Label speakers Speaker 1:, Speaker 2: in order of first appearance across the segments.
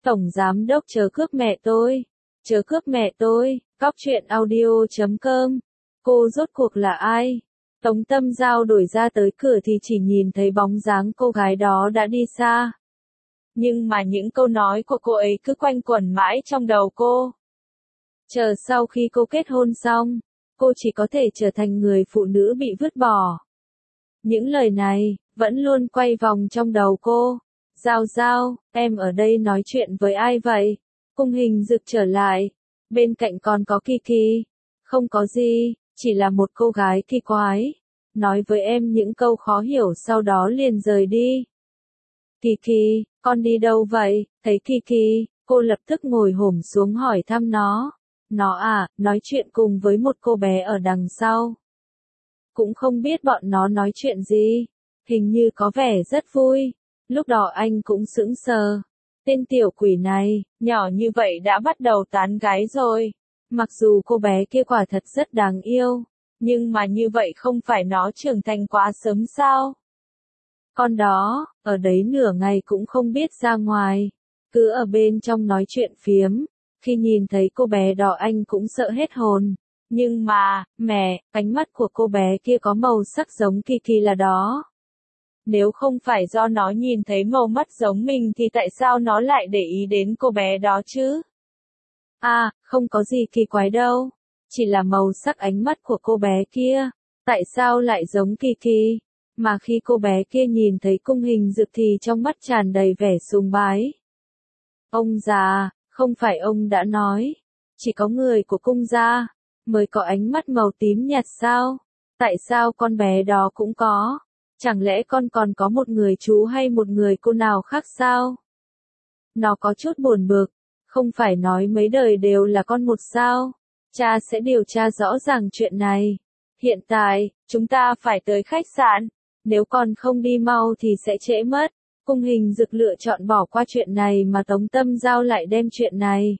Speaker 1: Tổng giám đốc chớ cướp mẹ tôi. Chớ cướp mẹ tôi. Cóc truyện audio.com. Cô rốt cuộc là ai? Tống Tâm Giao đổi ra tới cửa thì chỉ nhìn thấy bóng dáng cô gái đó đã đi xa. Nhưng mà những câu nói của cô ấy cứ quanh quẩn mãi trong đầu cô. Chờ sau khi cô kết hôn xong, cô chỉ có thể trở thành người phụ nữ bị vứt bỏ. Những lời này vẫn luôn quay vòng trong đầu cô. Giao Giao, em ở đây nói chuyện với ai vậy? Cung Hình Dực trở lại. Bên cạnh còn có Kiki. Không có gì, chỉ là một cô gái kỳ quái. Nói với em những câu khó hiểu sau đó liền rời đi. Kiki, con đi đâu vậy? Thấy Kiki, cô lập tức ngồi xổm xuống hỏi thăm nó. Nó à, nói chuyện cùng với một cô bé ở đằng sau. Cũng không biết bọn nó nói chuyện gì. Hình như có vẻ rất vui. Lúc đó anh cũng sững sờ. Tên tiểu quỷ này, nhỏ như vậy đã bắt đầu tán gái rồi. Mặc dù cô bé kia quả thật rất đáng yêu, nhưng mà như vậy không phải nó trưởng thành quá sớm sao? Con đó, ở đấy nửa ngày cũng không biết ra ngoài, cứ ở bên trong nói chuyện phiếm. Khi nhìn thấy cô bé đó anh cũng sợ hết hồn. Nhưng mà, mẹ, ánh mắt của cô bé kia có màu sắc giống Kiki là đó. Nếu không phải do nó nhìn thấy màu mắt giống mình thì tại sao nó lại để ý đến cô bé đó chứ? À, không có gì kỳ quái đâu. Chỉ là màu sắc ánh mắt của cô bé kia. Tại sao lại giống Kiki? Mà khi cô bé kia nhìn thấy Cung Hình Dực thì trong mắt tràn đầy vẻ sùng bái. Ông già, không phải ông đã nói, chỉ có người của cung gia mới có ánh mắt màu tím nhạt sao? Tại sao con bé đó cũng có? Chẳng lẽ con còn có một người chú hay một người cô nào khác sao? Nó có chút buồn bực, không phải nói mấy đời đều là con một sao? Cha sẽ điều tra rõ ràng chuyện này. Hiện tại, chúng ta phải tới khách sạn, nếu con không đi mau thì sẽ trễ mất. Cung Hình Dực lựa chọn bỏ qua chuyện này mà Tống Tâm Giao lại đem chuyện này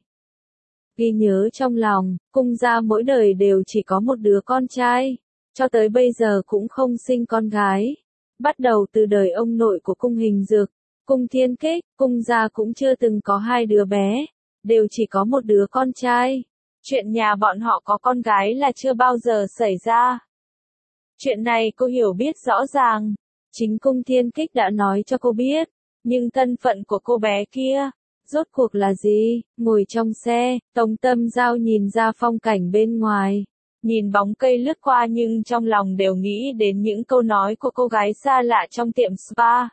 Speaker 1: ghi nhớ trong lòng. Cung gia mỗi đời đều chỉ có một đứa con trai, cho tới bây giờ cũng không sinh con gái. Bắt đầu từ đời ông nội của Cung Hình Dực, Cung Thiên Kích, cung gia cũng chưa từng có hai đứa bé, đều chỉ có một đứa con trai. Chuyện nhà bọn họ có con gái là chưa bao giờ xảy ra. Chuyện này cô hiểu biết rõ ràng. Chính Cung Thiên Kích đã nói cho cô biết, nhưng thân phận của cô bé kia, rốt cuộc là gì? Ngồi trong xe, Tống Tâm Giao nhìn ra phong cảnh bên ngoài, nhìn bóng cây lướt qua nhưng trong lòng đều nghĩ đến những câu nói của cô gái xa lạ trong tiệm spa.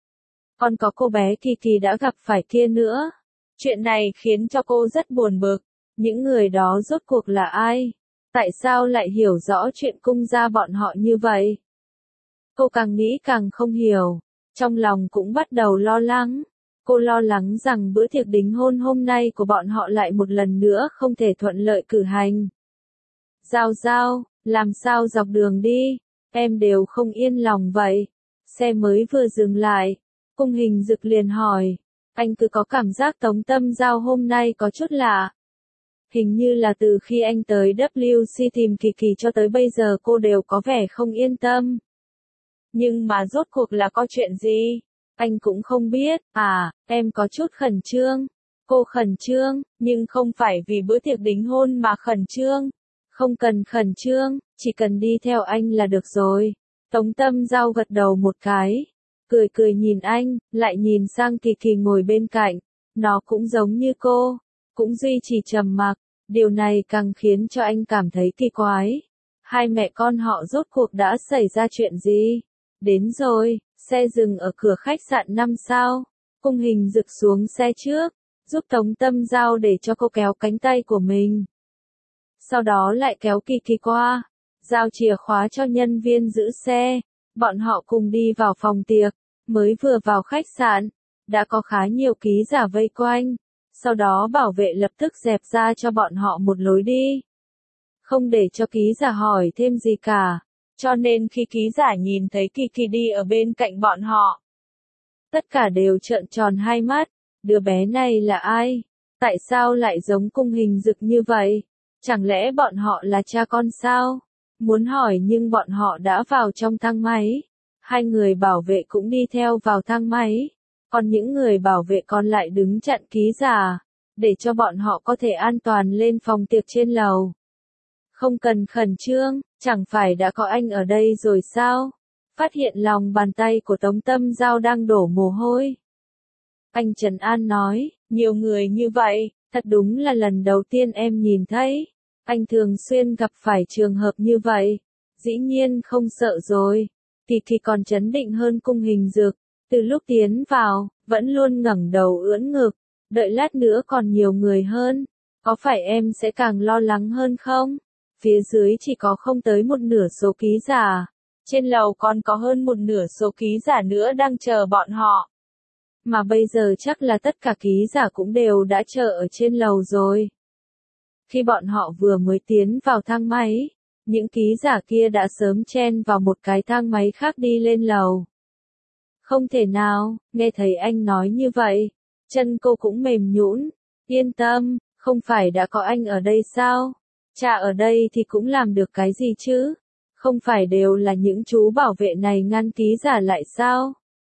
Speaker 1: Còn có cô bé Kiki đã gặp phải kia nữa. Chuyện này khiến cho cô rất buồn bực. Những người đó rốt cuộc là ai? Tại sao lại hiểu rõ chuyện cung gia bọn họ như vậy? Cô càng nghĩ càng không hiểu, trong lòng cũng bắt đầu lo lắng. Cô lo lắng rằng bữa tiệc đính hôn hôm nay của bọn họ lại một lần nữa không thể thuận lợi cử hành. Giao Giao, làm sao dọc đường đi, em đều không yên lòng vậy. Xe mới vừa dừng lại, Cung Hình Dực liền hỏi, anh cứ có cảm giác Tống Tâm Giao hôm nay có chút lạ. Hình như là từ khi anh tới WC tìm Kiki cho tới bây giờ cô đều có vẻ không yên tâm. Nhưng mà rốt cuộc là có chuyện gì? Anh cũng không biết. À, em có chút khẩn trương. Cô khẩn trương, nhưng không phải vì bữa tiệc đính hôn mà khẩn trương. Không cần khẩn trương, chỉ cần đi theo anh là được rồi. Tống Tâm Giao gật đầu một cái, cười cười nhìn anh, lại nhìn sang Kiki ngồi bên cạnh. Nó cũng giống như cô, cũng duy trì trầm mặc. Điều này càng khiến cho anh cảm thấy kỳ quái. Hai mẹ con họ rốt cuộc đã xảy ra chuyện gì? Đến rồi, xe dừng ở cửa khách sạn 5 sao. Cung Hình Dực xuống xe trước, giúp Tống Tâm Giao để cho cô kéo cánh tay của mình. Sau đó lại kéo Kiki qua, giao chìa khóa cho nhân viên giữ xe. Bọn họ cùng đi vào phòng tiệc, mới vừa vào khách sạn, đã có khá nhiều ký giả vây quanh. Sau đó bảo vệ lập tức dẹp ra cho bọn họ một lối đi. Không để cho ký giả hỏi thêm gì cả. Cho nên khi ký giả nhìn thấy Kiki đi ở bên cạnh bọn họ, tất cả đều trợn tròn hai mắt. Đứa bé này là ai? Tại sao lại giống Cung Hình Dực như vậy? Chẳng lẽ bọn họ là cha con sao? Muốn hỏi nhưng bọn họ đã vào trong thang máy. Hai người bảo vệ cũng đi theo vào thang máy. Còn những người bảo vệ còn lại đứng chặn ký giả, để cho bọn họ có thể an toàn lên phòng tiệc trên lầu. Không cần khẩn trương, chẳng phải đã có anh ở đây rồi sao? Phát hiện lòng bàn tay của Tống Tâm Giao đang đổ mồ hôi. Anh Trần An nói, nhiều người như vậy, thật đúng là lần đầu tiên em nhìn thấy. Anh thường xuyên gặp phải trường hợp như vậy. Dĩ nhiên không sợ rồi. Kỳ Kỳ còn trấn định hơn Cung Hình Dực. Từ lúc tiến vào, vẫn luôn ngẩng đầu ưỡn ngực. Đợi lát nữa còn nhiều người hơn. Có phải em sẽ càng lo lắng hơn không? Phía dưới chỉ có không tới một nửa số ký giả. Trên lầu còn có hơn một nửa số ký giả nữa đang chờ bọn họ. Mà bây giờ chắc là tất cả ký giả cũng đều đã chờ ở trên lầu rồi. Khi bọn họ vừa mới tiến vào thang máy, những ký giả kia đã sớm chen vào một cái thang máy khác đi lên lầu. Không thể nào, nghe thấy anh nói như vậy, chân cô cũng mềm nhũn. Yên tâm, không phải đã có anh ở đây sao? Cha ở đây thì cũng làm được cái gì chứ? Không phải đều là những chú bảo vệ này ngăn ký giả lại sao?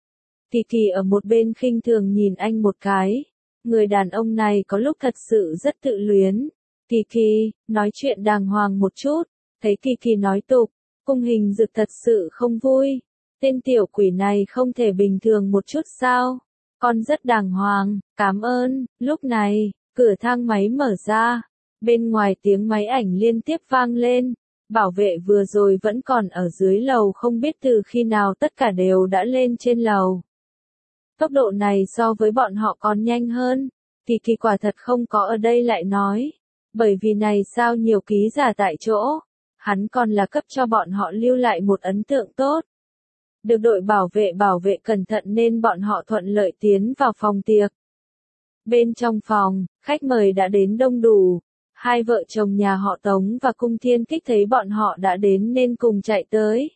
Speaker 1: Kỳ Kỳ ở một bên khinh thường nhìn anh một cái. Người đàn ông này có lúc thật sự rất tự luyến. Kỳ Kỳ, nói chuyện đàng hoàng một chút. Thấy Kỳ Kỳ nói tục, Cung Hình Dực thật sự không vui. Tên tiểu quỷ này không thể bình thường một chút sao? Con rất đàng hoàng, cảm ơn. Lúc này, cửa thang máy mở ra. Bên ngoài tiếng máy ảnh liên tiếp vang lên. Bảo vệ vừa rồi vẫn còn ở dưới lầu không biết từ khi nào tất cả đều đã lên trên lầu. Tốc độ này so với bọn họ còn nhanh hơn. Kỳ Kỳ quả thật không có ở đây lại nói. Bởi vì này sao nhiều ký giả tại chỗ. Hắn còn là cấp cho bọn họ lưu lại một ấn tượng tốt. Được đội bảo vệ cẩn thận nên bọn họ thuận lợi tiến vào phòng tiệc. Bên trong phòng, khách mời đã đến đông đủ. Hai vợ chồng nhà họ Tống và Cung Thiên Kích thấy bọn họ đã đến nên cùng chạy tới.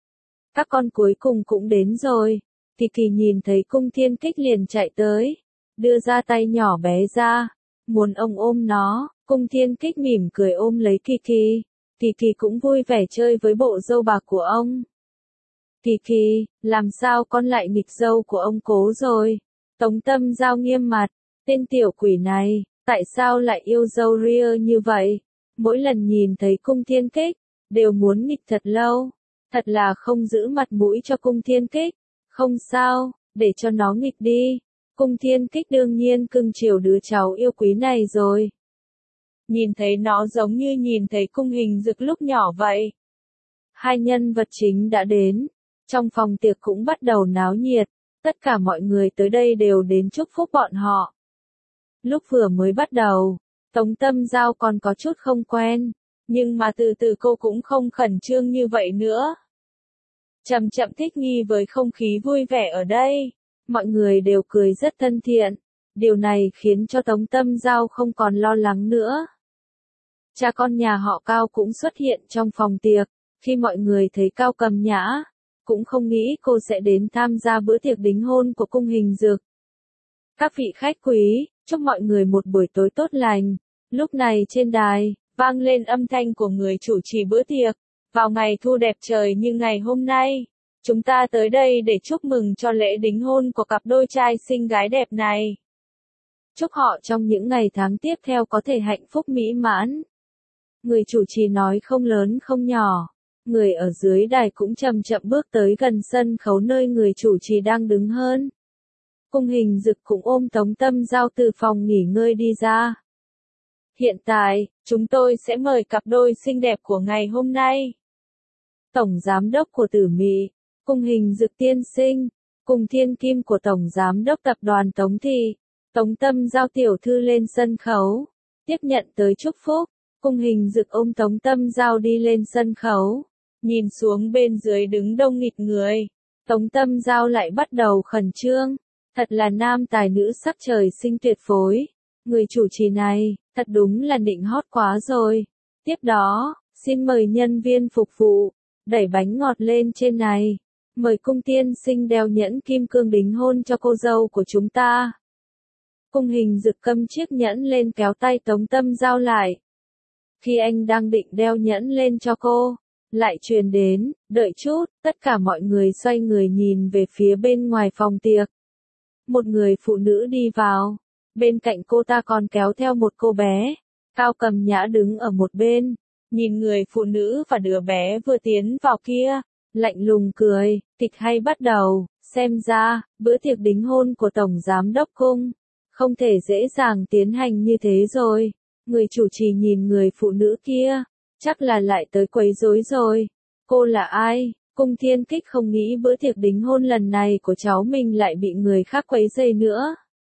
Speaker 1: Các con cuối cùng cũng đến rồi. Kỳ Kỳ nhìn thấy Cung Thiên Kích liền chạy tới. Đưa ra tay nhỏ bé ra. Muốn ông ôm nó. Cung Thiên Kích mỉm cười ôm lấy Kỳ Kỳ. Kỳ Kỳ cũng vui vẻ chơi với bộ dâu bạc của ông. Kỳ Kỳ, làm sao con lại nghịch dâu của ông Cố rồi? Tống Tâm Giao nghiêm mặt. Tên tiểu quỷ này, tại sao lại yêu dâu ria như vậy? Mỗi lần nhìn thấy Cung Thiên Kích, đều muốn nghịch thật lâu. Thật là không giữ mặt mũi cho Cung Thiên Kích. Không sao, để cho nó nghịch đi. Cung Thiên Kích đương nhiên cưng chiều đứa cháu yêu quý này rồi. Nhìn thấy nó giống như nhìn thấy Cung Hình Dực lúc nhỏ vậy. Hai nhân vật chính đã đến. Trong phòng tiệc cũng bắt đầu náo nhiệt. Tất cả mọi người tới đây đều đến chúc phúc bọn họ. Lúc vừa mới bắt đầu, Tống Tâm Giao còn có chút không quen. Nhưng mà từ từ cô cũng không khẩn trương như vậy nữa. Chậm chậm thích nghi với không khí vui vẻ ở đây. Mọi người đều cười rất thân thiện. Điều này khiến cho Tống Tâm Giao không còn lo lắng nữa. Cha con nhà họ Cao cũng xuất hiện trong phòng tiệc. Khi mọi người thấy Cao Cầm Nhã, cũng không nghĩ cô sẽ đến tham gia bữa tiệc đính hôn của Cung Hình Dực. Các vị khách quý, chúc mọi người một buổi tối tốt lành. Lúc này trên đài, vang lên âm thanh của người chủ trì bữa tiệc. Vào ngày thu đẹp trời như ngày hôm nay, chúng ta tới đây để chúc mừng cho lễ đính hôn của cặp đôi trai xinh gái đẹp này. Chúc họ trong những ngày tháng tiếp theo có thể hạnh phúc mỹ mãn. Người chủ trì nói không lớn không nhỏ. Người ở dưới đài cũng chậm chậm bước tới gần sân khấu nơi người chủ trì đang đứng hơn. Cung Hình Dực cũng ôm Tống Tâm Giao từ phòng nghỉ ngơi đi ra. Hiện tại, chúng tôi sẽ mời cặp đôi xinh đẹp của ngày hôm nay. Tổng Giám đốc của Tử Mị, Cung Hình Dực tiên sinh, cùng thiên kim của Tổng Giám đốc Tập đoàn Tống Thị, Tống Tâm Giao tiểu thư lên sân khấu, tiếp nhận tới chúc phúc. Cung Hình Dực ôm Tống Tâm Giao đi lên sân khấu, nhìn xuống bên dưới đứng đông nghịt người. Tống Tâm Giao lại bắt đầu khẩn trương, thật là nam tài nữ sắc trời sinh tuyệt phối. Người chủ trì này, thật đúng là nịnh hót quá rồi. Tiếp đó, xin mời nhân viên phục vụ, đẩy bánh ngọt lên trên này. Mời Cung tiên sinh đeo nhẫn kim cương đính hôn cho cô dâu của chúng ta. Cung Hình Dực cầm chiếc nhẫn lên kéo tay Tống Tâm Giao lại. Khi anh đang định đeo nhẫn lên cho cô, lại truyền đến, đợi chút, tất cả mọi người xoay người nhìn về phía bên ngoài phòng tiệc. một người phụ nữ đi vào. Bên cạnh cô ta còn kéo theo một cô bé. Cao Cầm Nhã đứng ở một bên, nhìn người phụ nữ và đứa bé vừa tiến vào kia, lạnh lùng cười, kịch hay bắt đầu, xem ra, bữa tiệc đính hôn của Tổng Giám đốc Cung, không thể dễ dàng tiến hành như thế rồi. Người chủ trì nhìn người phụ nữ kia, chắc là lại tới quấy rối rồi. Cô là ai? Cung Thiên Kích không nghĩ bữa tiệc đính hôn lần này của cháu mình lại bị người khác quấy rầy nữa.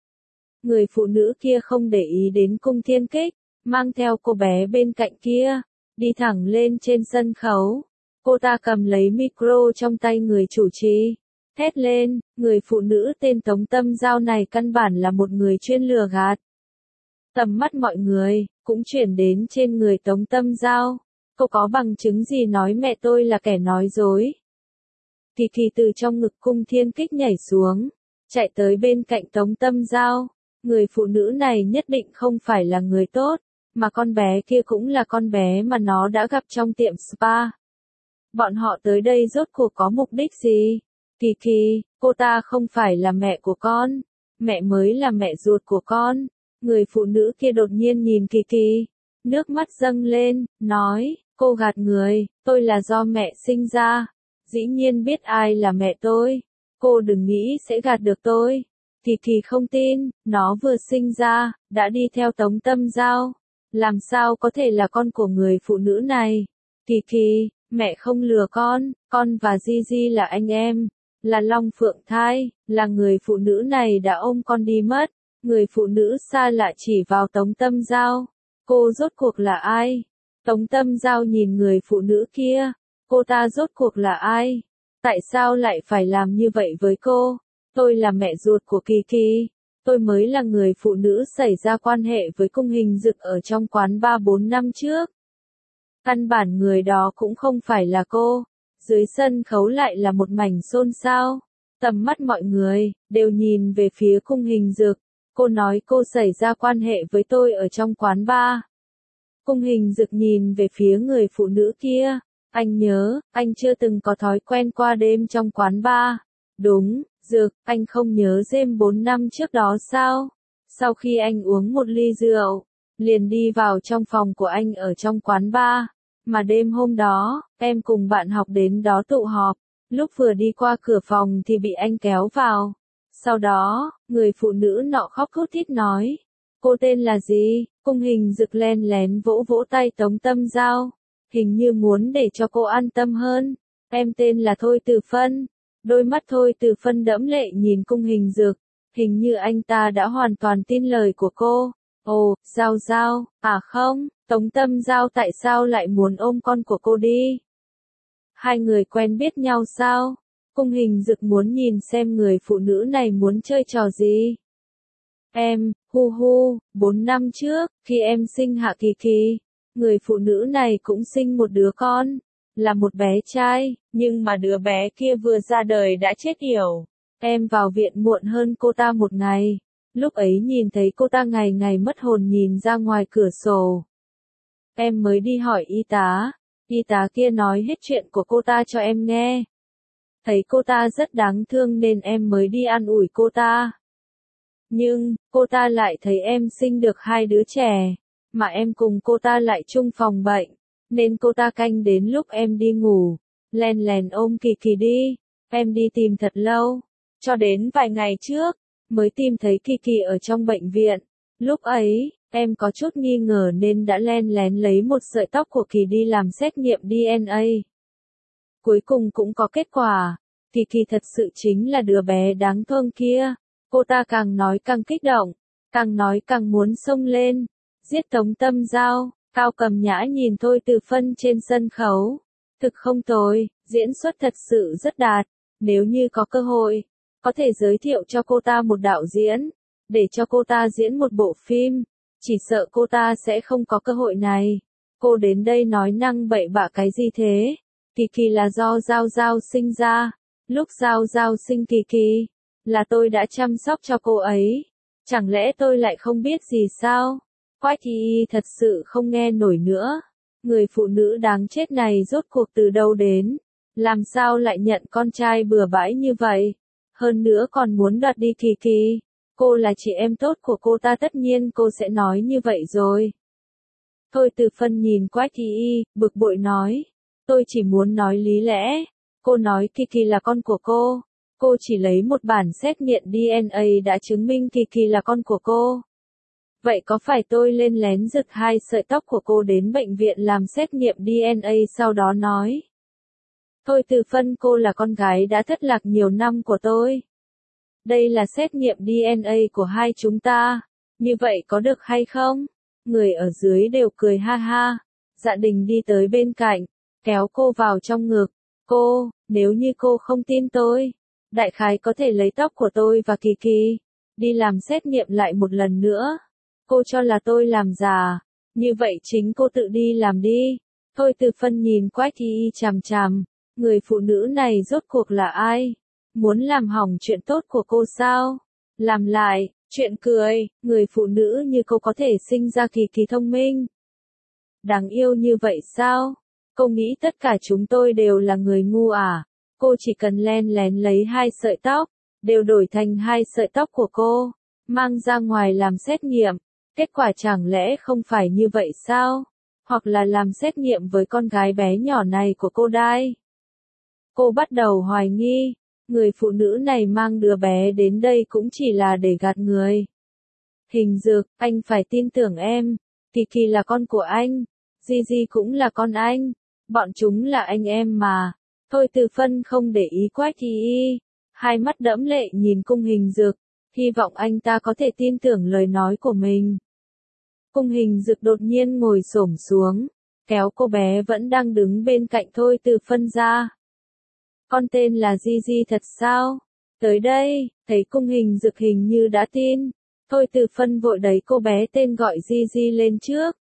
Speaker 1: Người phụ nữ kia không để ý đến Cung Thiên Kích, mang theo cô bé bên cạnh kia, đi thẳng lên trên sân khấu. Cô ta cầm lấy micro trong tay người chủ trì, thét lên, người phụ nữ tên Tống Tâm Giao này căn bản là một người chuyên lừa gạt. Tầm mắt mọi người cũng chuyển đến trên người Tống Tâm Giao. Cô có bằng chứng gì nói mẹ tôi là kẻ nói dối? Kỳ Kỳ từ trong ngực Cung Thiên Kích nhảy xuống, chạy tới bên cạnh Tống Tâm Giao. Người phụ nữ này nhất định không phải là người tốt, mà con bé kia cũng là con bé mà nó đã gặp trong tiệm spa. Bọn họ tới đây rốt cuộc có mục đích gì? Kỳ Kỳ, cô ta không phải là mẹ của con, mẹ mới là mẹ ruột của con. Người phụ nữ kia đột nhiên nhìn Kỳ Kỳ, nước mắt dâng lên, nói, cô gạt người, tôi là do mẹ sinh ra, dĩ nhiên biết ai là mẹ tôi, cô đừng nghĩ sẽ gạt được tôi. Kỳ Kỳ không tin, nó vừa sinh ra, đã đi theo Tống Tâm Giao, làm sao có thể là con của người phụ nữ này? Kỳ Kỳ, mẹ không lừa con và Gigi là anh em, là Long Phượng Thai, là người phụ nữ này đã ôm con đi mất. Người phụ nữ xa lạ chỉ vào Tống Tâm Giao. Cô rốt cuộc là ai? Tống Tâm Giao nhìn người phụ nữ kia. Cô ta rốt cuộc là ai? Tại sao lại phải làm như vậy với cô? Tôi là mẹ ruột của Kỳ Kỳ. Tôi mới là người phụ nữ xảy ra quan hệ với Cung Hình Dực ở trong quán 3-4 năm trước. Căn bản người đó cũng không phải là cô. Dưới sân khấu lại là một mảnh xôn xao. Tầm mắt mọi người đều nhìn về phía Cung Hình Dực. Cô nói cô xảy ra quan hệ với tôi ở trong quán bar. Cung Hình Dực nhìn về phía người phụ nữ kia. Anh nhớ, anh chưa từng có thói quen qua đêm trong quán bar. Đúng, Dực, anh không nhớ đêm 4 năm trước đó sao? Sau khi anh uống một ly rượu, liền đi vào trong phòng của anh ở trong quán bar. Mà đêm hôm đó, em cùng bạn học đến đó tụ họp. Lúc vừa đi qua cửa phòng thì bị anh kéo vào. Sau đó, người phụ nữ nọ khóc thút thít nói. Cô tên là gì? Cung Hình Dực len lén vỗ vỗ tay Tống Tâm Giao. Hình như muốn để cho cô an tâm hơn. Em tên là Thôi Từ Phân. Đôi mắt Thôi Từ Phân đẫm lệ nhìn Cung Hình Dực. Hình như anh ta đã hoàn toàn tin lời của cô. Ồ, Giao Giao, à không, Tống Tâm Giao tại sao lại muốn ôm con của cô đi? Hai người quen biết nhau sao? Cung Hình Dực muốn nhìn xem người phụ nữ này muốn chơi trò gì. Em, 4 năm trước, khi em sinh Hạ Kỳ Kỳ, người phụ nữ này cũng sinh một đứa con, là một bé trai, nhưng mà đứa bé kia vừa ra đời đã chết yểu. Em vào viện muộn hơn cô ta một ngày, lúc ấy nhìn thấy cô ta ngày ngày mất hồn nhìn ra ngoài cửa sổ. Em mới đi hỏi y tá kia nói hết chuyện của cô ta cho em nghe. Thấy cô ta rất đáng thương nên em mới đi an ủi cô ta. Nhưng, cô ta lại thấy em sinh được 2 đứa trẻ, mà em cùng cô ta lại chung phòng bệnh, nên cô ta canh đến lúc em đi ngủ, len lén ôm Kỳ Kỳ đi. Em đi tìm thật lâu, cho đến vài ngày trước, mới tìm thấy Kỳ Kỳ ở trong bệnh viện. Lúc ấy, em có chút nghi ngờ nên đã len lén lấy một sợi tóc của Kỳ đi làm xét nghiệm DNA. Cuối cùng cũng có kết quả, Kỳ Kỳ thật sự chính là đứa bé đáng thương kia. Cô ta càng nói càng kích động, càng nói càng muốn xông lên, giết Tống Tâm Giao. Cao Cầm Nhã nhìn Thôi Từ Phân trên sân khấu. Thực không tồi, diễn xuất thật sự rất đạt. Nếu như có cơ hội, có thể giới thiệu cho cô ta một đạo diễn, để cho cô ta diễn một bộ phim. Chỉ sợ cô ta sẽ không có cơ hội này. Cô đến đây nói năng bậy bạ cái gì thế? Kỳ Kỳ là do Giao Giao sinh ra. Lúc Giao Giao sinh Kỳ Kỳ, là tôi đã chăm sóc cho cô ấy. Chẳng lẽ tôi lại không biết gì sao? Quách Thị thật sự không nghe nổi nữa. Người phụ nữ đáng chết này rốt cuộc từ đâu đến? Làm sao lại nhận con trai bừa bãi như vậy? hơn nữa còn muốn đoạt đi Kỳ Kỳ. Cô là chị em tốt của cô ta, tất nhiên cô sẽ nói như vậy rồi. Thôi Từ Phân nhìn Quách Y Y, bực bội nói. Tôi chỉ muốn nói lý lẽ. Cô nói Kỳ Kỳ là con của cô. Cô chỉ lấy một bản xét nghiệm DNA đã chứng minh Kỳ Kỳ là con của cô. Vậy có phải tôi lên lén giật 2 sợi tóc của cô đến bệnh viện làm xét nghiệm DNA sau đó nói? Thôi Từ Phân, cô là con gái đã thất lạc nhiều năm của tôi. Đây là xét nghiệm DNA của hai chúng ta. Như vậy có được hay không? Người ở dưới đều cười ha ha. Dạ Đình đi tới bên cạnh, kéo cô vào trong ngực. Cô, nếu như cô không tin tôi, đại khái có thể lấy tóc của tôi và Kỳ Kỳ, đi làm xét nghiệm lại một lần nữa. Cô cho là tôi làm giả, như vậy chính cô tự đi làm đi. Thôi Từ Phân nhìn Quách Y Y chằm chằm, người phụ nữ này rốt cuộc là ai? Muốn làm hỏng chuyện tốt của cô sao? Làm lại, chuyện cười, người phụ nữ như cô có thể sinh ra Kỳ Kỳ thông minh. Đáng yêu như vậy sao? Cô nghĩ tất cả chúng tôi đều là người ngu à? Cô chỉ cần len lén lấy 2 sợi tóc, đều đổi thành 2 sợi tóc của cô, mang ra ngoài làm xét nghiệm. Kết quả chẳng lẽ không phải như vậy sao? Hoặc là làm xét nghiệm với con gái bé nhỏ này của cô đây? Cô bắt đầu hoài nghi, người phụ nữ này mang đứa bé đến đây cũng chỉ là để gạt người. Hình Dược, anh phải tin tưởng em. Kỳ Kỳ là con của anh. Gigi cũng là con anh. Bọn chúng là anh em mà. Thôi Từ Phân không để ý Quách Y Y. Hai mắt đẫm lệ nhìn Cung Hình Dược. Hy vọng anh ta có thể tin tưởng lời nói của mình. Cung Hình Dược đột nhiên ngồi xổm xuống, kéo cô bé vẫn đang đứng bên cạnh Thôi Từ Phân ra. Con tên là Gigi thật sao? Tới đây, thấy Cung Hình Dược hình như đã tin. Thôi Từ Phân vội đẩy cô bé tên gọi Gigi lên trước.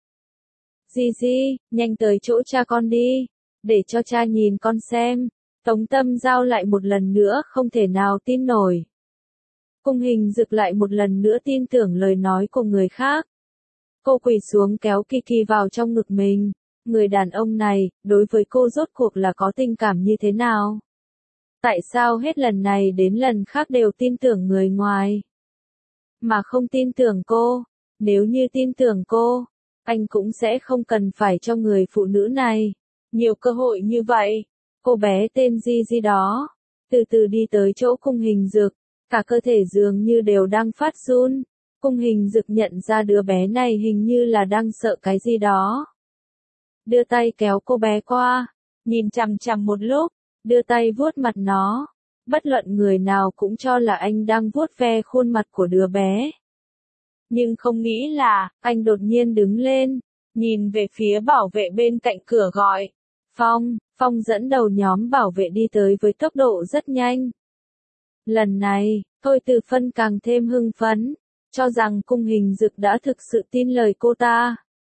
Speaker 1: Gigi, nhanh tới chỗ cha con đi, để cho cha nhìn con xem. Tống Tâm Giao lại một lần nữa không thể nào tin nổi. Cung Hình Dược lại một lần nữa tin tưởng lời nói của người khác. Cô quỳ xuống kéo Kỳ Kỳ vào trong ngực mình. Người đàn ông này, đối với cô rốt cuộc là có tình cảm như thế nào? Tại sao hết lần này đến lần khác đều tin tưởng người ngoài, mà không tin tưởng cô? Nếu như tin tưởng cô, anh cũng sẽ không cần phải cho người phụ nữ này nhiều cơ hội như vậy. Cô bé tên Gigi đó, từ từ đi tới chỗ Cung Hình Dược, cả cơ thể dường như đều đang phát run. Cung Hình Dược nhận ra đứa bé này hình như là đang sợ cái gì đó. Đưa tay kéo cô bé qua, nhìn chằm chằm một lúc, đưa tay vuốt mặt nó. Bất luận người nào cũng cho là anh đang vuốt ve khuôn mặt của đứa bé. Nhưng không nghĩ là, anh đột nhiên đứng lên, nhìn về phía bảo vệ bên cạnh cửa gọi. Phong dẫn đầu nhóm bảo vệ đi tới với tốc độ rất nhanh. Lần này, Thôi Từ Phân càng thêm hưng phấn, cho rằng Cung Hình Dược đã thực sự tin lời cô ta.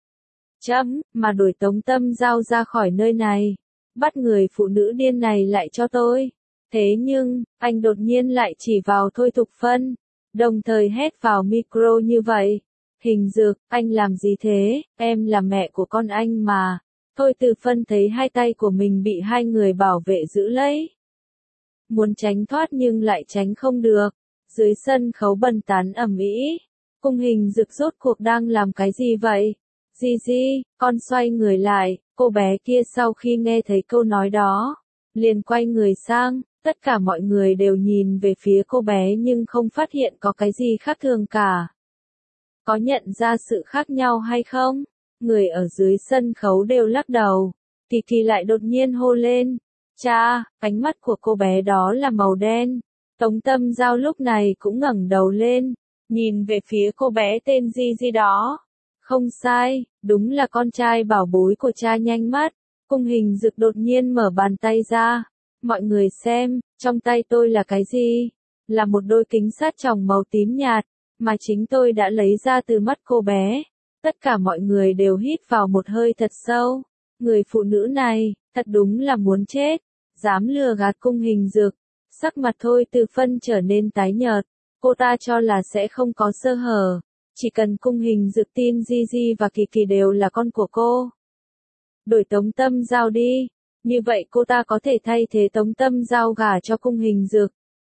Speaker 1: Mà đuổi Tống Tâm Giao ra khỏi nơi này. Bắt người phụ nữ điên này lại cho tôi. Thế nhưng, anh đột nhiên lại chỉ vào Thôi Thục Phân, đồng thời hét vào micro như vậy. Hình Dược, anh làm gì thế? Em là mẹ của con anh mà. Thôi Từ Phân thấy hai tay của mình bị hai người bảo vệ giữ lấy. Muốn tránh thoát nhưng lại tránh không được. Dưới sân khấu bần tán ầm ĩ. Cung Hình Dược rốt cuộc đang làm cái gì vậy? Gigi, con xoay người lại. Cô bé kia sau khi nghe thấy câu nói đó, liền quay người sang. Tất cả mọi người đều nhìn về phía cô bé nhưng không phát hiện có cái gì khác thường cả. Có nhận ra sự khác nhau hay không? Người ở dưới sân khấu đều lắc đầu. Kỳ Kỳ lại đột nhiên hô lên. Cha, ánh mắt của cô bé đó là màu đen. Tống Tâm Giao lúc này cũng ngẩng đầu lên, nhìn về phía cô bé tên Gigi đó. Không sai, đúng là con trai bảo bối của cha. Nhanh mắt, Cung Hình Dược đột nhiên mở bàn tay ra. Mọi người xem, trong tay tôi là cái gì? Là một đôi kính sát tròng màu tím nhạt, mà chính tôi đã lấy ra từ mắt cô bé. Tất cả mọi người đều hít vào một hơi thật sâu. Người phụ nữ này, thật đúng là muốn chết. Dám lừa gạt Cung Hình Dược. Sắc mặt Thôi Từ Phân trở nên tái nhợt. Cô ta cho là sẽ không có sơ hở. Chỉ cần Cung Hình Dược tin Gigi và Kỳ Kỳ đều là con của cô. Đổi Tống Tâm Giao đi. Như vậy cô ta có thể thay thế Tống Tâm Giao gả cho Cung Hình Dược.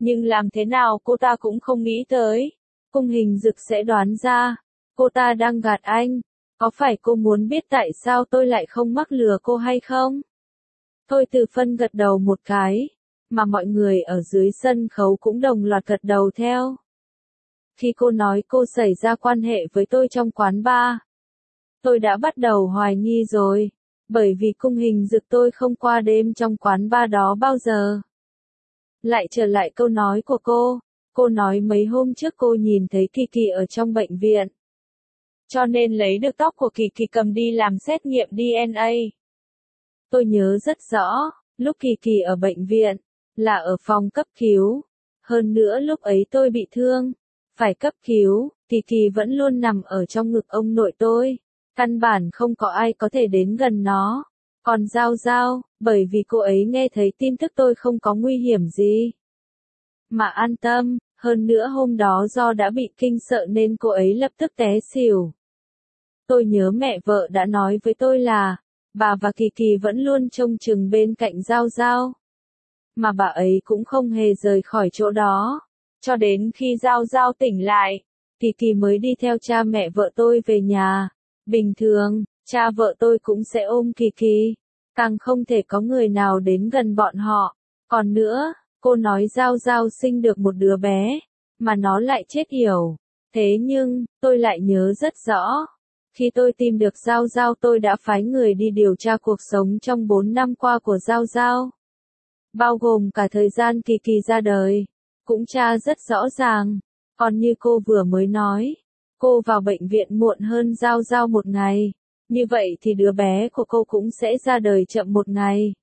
Speaker 1: Nhưng làm thế nào cô ta cũng không nghĩ tới. Cung Hình Dực sẽ đoán ra. Cô ta đang gạt anh. Có phải cô muốn biết tại sao tôi lại không mắc lừa cô hay không? Thôi Từ Phân gật đầu một cái. Mà mọi người ở dưới sân khấu cũng đồng loạt gật đầu theo. Khi cô nói cô xảy ra quan hệ với tôi trong quán bar, tôi đã bắt đầu hoài nghi rồi. Bởi vì Cung Hình Dực tôi không qua đêm trong quán bar đó bao giờ. Lại trở lại câu nói của cô nói mấy hôm trước cô nhìn thấy Kỳ Kỳ ở trong bệnh viện. Cho nên lấy được tóc của Kỳ Kỳ cầm đi làm xét nghiệm DNA. Tôi nhớ rất rõ, lúc Kỳ Kỳ ở bệnh viện, là ở phòng cấp cứu. Hơn nữa lúc ấy tôi bị thương, phải cấp cứu, Kỳ Kỳ vẫn luôn nằm ở trong ngực ông nội tôi. Căn bản không có ai có thể đến gần nó. Còn Giao Giao, bởi vì cô ấy nghe thấy tin tức tôi không có nguy hiểm gì. Mà an tâm, hơn nữa hôm đó do đã bị kinh sợ nên cô ấy lập tức té xỉu. Tôi nhớ mẹ vợ đã nói với tôi là, bà và Kỳ Kỳ vẫn luôn trông chừng bên cạnh Giao Giao. Mà bà ấy cũng không hề rời khỏi chỗ đó. Cho đến khi Giao Giao tỉnh lại, Kỳ Kỳ mới đi theo cha mẹ vợ tôi về nhà. Bình thường, cha vợ tôi cũng sẽ ôm Kỳ Kỳ. Càng không thể có người nào đến gần bọn họ. Còn nữa, cô nói Giao Giao sinh được một đứa bé, mà nó lại chết yểu. Thế nhưng, tôi lại nhớ rất rõ. Khi tôi tìm được Giao Giao tôi đã phái người đi điều tra cuộc sống trong 4 năm qua của Giao Giao. Bao gồm cả thời gian Kỳ Kỳ ra đời. Cũng tra rất rõ ràng. Còn như cô vừa mới nói, cô vào bệnh viện muộn hơn Giao Giao một ngày. Như vậy thì đứa bé của cô cũng sẽ ra đời chậm một ngày.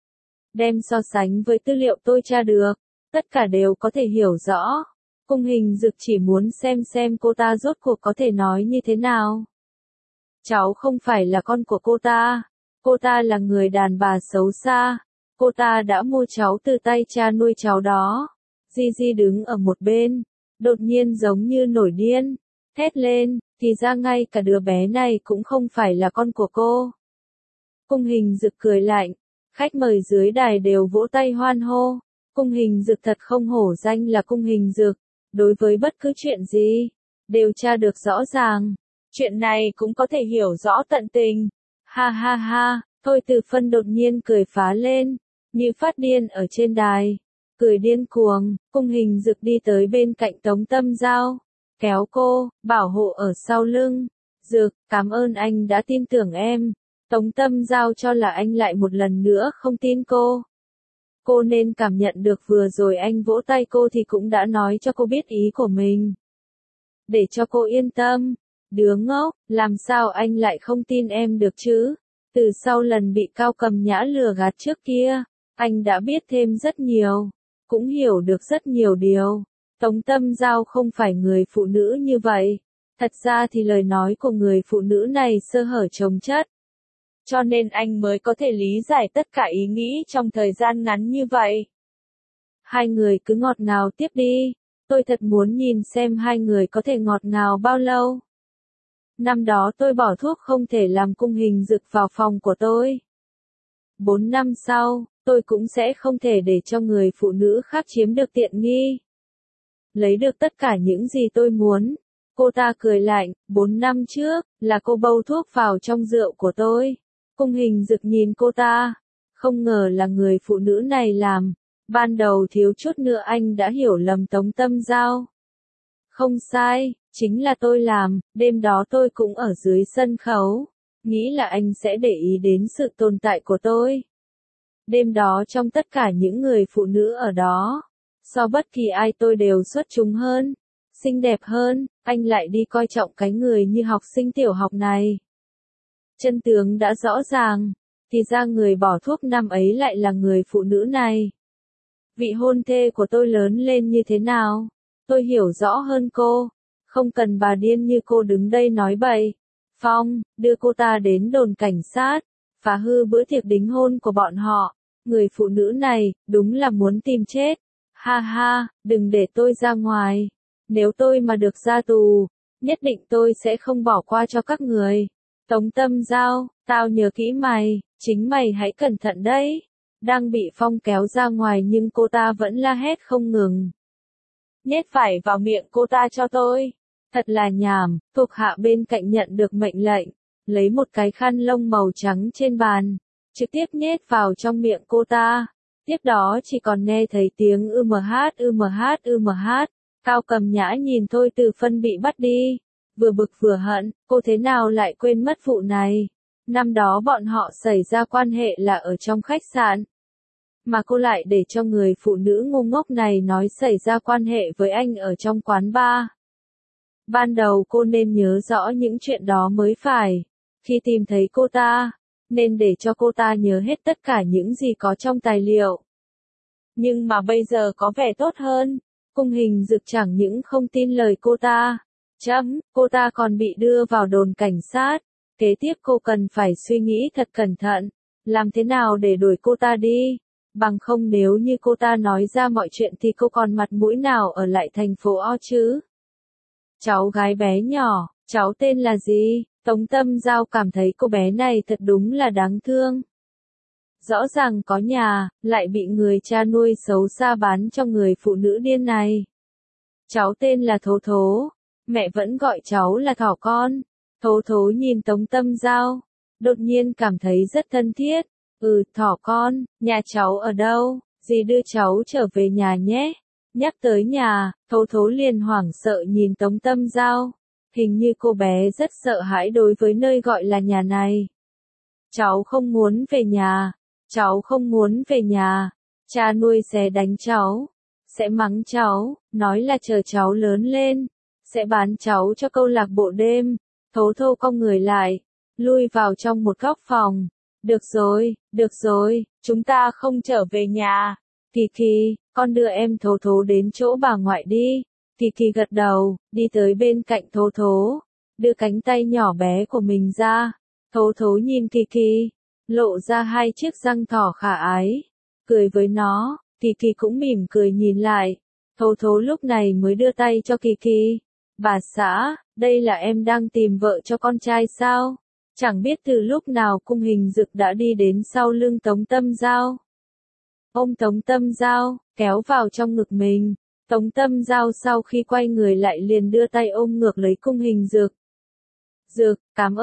Speaker 1: Đem so sánh với tư liệu tôi tra được, tất cả đều có thể hiểu rõ. Cung Hình Dực chỉ muốn xem cô ta rốt cuộc có thể nói như thế nào. Cháu không phải là con của cô ta là người đàn bà xấu xa, cô ta đã mua cháu từ tay cha nuôi cháu đó. Gigi đứng ở một bên, đột nhiên giống như nổi điên, thét lên, thì ra ngay cả đứa bé này cũng không phải là con của cô. Cung Hình Dực cười lạnh, khách mời dưới đài đều vỗ tay hoan hô. Cung Hình Dực thật không hổ danh là Cung Hình Dực, đối với bất cứ chuyện gì, đều tra được rõ ràng. Chuyện này cũng có thể hiểu rõ tận tình. Ha ha ha, Thôi Từ Phân đột nhiên cười phá lên, như phát điên ở trên đài. Cười điên cuồng, Cung Hình Dực đi tới bên cạnh Tống Tâm Giao, kéo cô, bảo hộ ở sau lưng. Dực, cảm ơn anh đã tin tưởng em. Tống Tâm Giao cho là anh lại một lần nữa không tin cô. Cô nên cảm nhận được vừa rồi anh vỗ tay cô thì cũng đã nói cho cô biết ý của mình. Để cho cô yên tâm. Đứa ngốc, làm sao anh lại không tin em được chứ? Từ sau lần bị Cao Cầm Nhã lừa gạt trước kia, anh đã biết thêm rất nhiều, cũng hiểu được rất nhiều điều. Tống Tâm Giao không phải người phụ nữ như vậy. Thật ra thì lời nói của người phụ nữ này sơ hở chồng chất. Cho nên anh mới có thể lý giải tất cả ý nghĩ trong thời gian ngắn như vậy. Hai người cứ ngọt ngào tiếp đi. Tôi thật muốn nhìn xem hai người có thể ngọt ngào bao lâu. Năm đó tôi bỏ thuốc không thể làm Cung Hình Dực vào phòng của tôi. 4 năm sau, tôi cũng sẽ không thể để cho người phụ nữ khác chiếm được tiện nghi. Lấy được tất cả những gì tôi muốn. Cô ta cười lạnh, 4 năm trước, là cô bâu thuốc vào trong rượu của tôi. Cung Hình Dực nhìn cô ta. Không ngờ là người phụ nữ này làm. Ban đầu thiếu chút nữa anh đã hiểu lầm Tống Tâm Giao. Không sai, chính là tôi làm, đêm đó tôi cũng ở dưới sân khấu. Nghĩ là anh sẽ để ý đến sự tồn tại của tôi. Đêm đó trong tất cả những người phụ nữ ở đó, so bất kỳ ai tôi đều xuất chúng hơn, xinh đẹp hơn, anh lại đi coi trọng cái người như học sinh tiểu học này. Chân tướng đã rõ ràng, thì ra người bỏ thuốc năm ấy lại là người phụ nữ này. Vị hôn thê của tôi lớn lên như thế nào? Tôi hiểu rõ hơn cô. Không cần bà điên như cô đứng đây nói bậy. Phong, đưa cô ta đến đồn cảnh sát, phá hư bữa tiệc đính hôn của bọn họ. Người phụ nữ này, đúng là muốn tìm chết. Ha ha, đừng để tôi ra ngoài. Nếu tôi mà được ra tù, nhất định tôi sẽ không bỏ qua cho các người. Tống Tâm Giao, tao nhớ kỹ mày, chính mày hãy cẩn thận đấy. đang bị Phong kéo ra ngoài nhưng cô ta vẫn la hét không ngừng. Nhét phải vào miệng cô ta cho tôi. Thật là nhảm, thuộc hạ bên cạnh nhận được mệnh lệnh, lấy một cái khăn lông màu trắng trên bàn, trực tiếp nhét vào trong miệng cô ta. Tiếp đó chỉ còn nghe thấy tiếng ưmh. Cao Cầm Nhã nhìn Thôi Từ Phân bị bắt đi, vừa bực vừa hận, cô thế nào lại quên mất vụ này. Năm đó bọn họ xảy ra quan hệ là ở trong khách sạn, mà cô lại để cho người phụ nữ ngu ngốc này nói xảy ra quan hệ với anh ở trong quán bar. Ban đầu cô nên nhớ rõ những chuyện đó mới phải. Khi tìm thấy cô ta, nên để cho cô ta nhớ hết tất cả những gì có trong tài liệu. Nhưng mà bây giờ có vẻ tốt hơn. Cung Hình Dực chẳng những không tin lời cô ta, cô ta còn bị đưa vào đồn cảnh sát. Kế tiếp cô cần phải suy nghĩ thật cẩn thận, làm thế nào để đuổi cô ta đi. Bằng không nếu như cô ta nói ra mọi chuyện thì cô còn mặt mũi nào ở lại thành phố O chứ. Cháu gái bé nhỏ, cháu tên là gì? Tống Tâm Giao cảm thấy cô bé này thật đúng là đáng thương. Rõ ràng có nhà, lại bị người cha nuôi xấu xa bán cho người phụ nữ điên này. Cháu tên là Thố Thố, mẹ vẫn gọi cháu là Thỏ Con. Thố Thố nhìn Tống Tâm Giao, đột nhiên cảm thấy rất thân thiết. Thỏ Con, nhà cháu ở đâu? Dì đưa cháu trở về nhà nhé. Nhắc tới nhà, Thố Thố liền hoảng sợ nhìn Tống Tâm Giao. Hình như cô bé rất sợ hãi đối với nơi gọi là nhà này. Cháu không muốn về nhà. Cháu không muốn về nhà. Cha nuôi sẽ đánh cháu. Sẽ mắng cháu, nói là chờ cháu lớn lên. Sẽ bán cháu cho câu lạc bộ đêm. Thố Thố cong người lại, lui vào trong một góc phòng. Được rồi, chúng ta không trở về nhà. Kỳ Kỳ, con đưa em Thố Thố đến chỗ bà ngoại đi. Kỳ Kỳ gật đầu, đi tới bên cạnh Thố Thố, đưa cánh tay nhỏ bé của mình ra. Thố Thố nhìn Kỳ Kỳ, lộ ra hai chiếc răng thỏ khả ái, cười với nó. Kỳ Kỳ cũng mỉm cười nhìn lại. Thố Thố lúc này mới đưa tay cho Kỳ Kỳ. Bà xã, đây là em đang tìm vợ cho con trai sao? Chẳng biết từ lúc nào Cung Hình Dực đã đi đến sau lưng Tống Tâm Giao. Ôm Tống Tâm Giao, kéo vào trong ngực mình. Tống Tâm Giao sau khi quay người lại liền đưa tay ôm ngược lấy Cung Hình Dực. Dực, cảm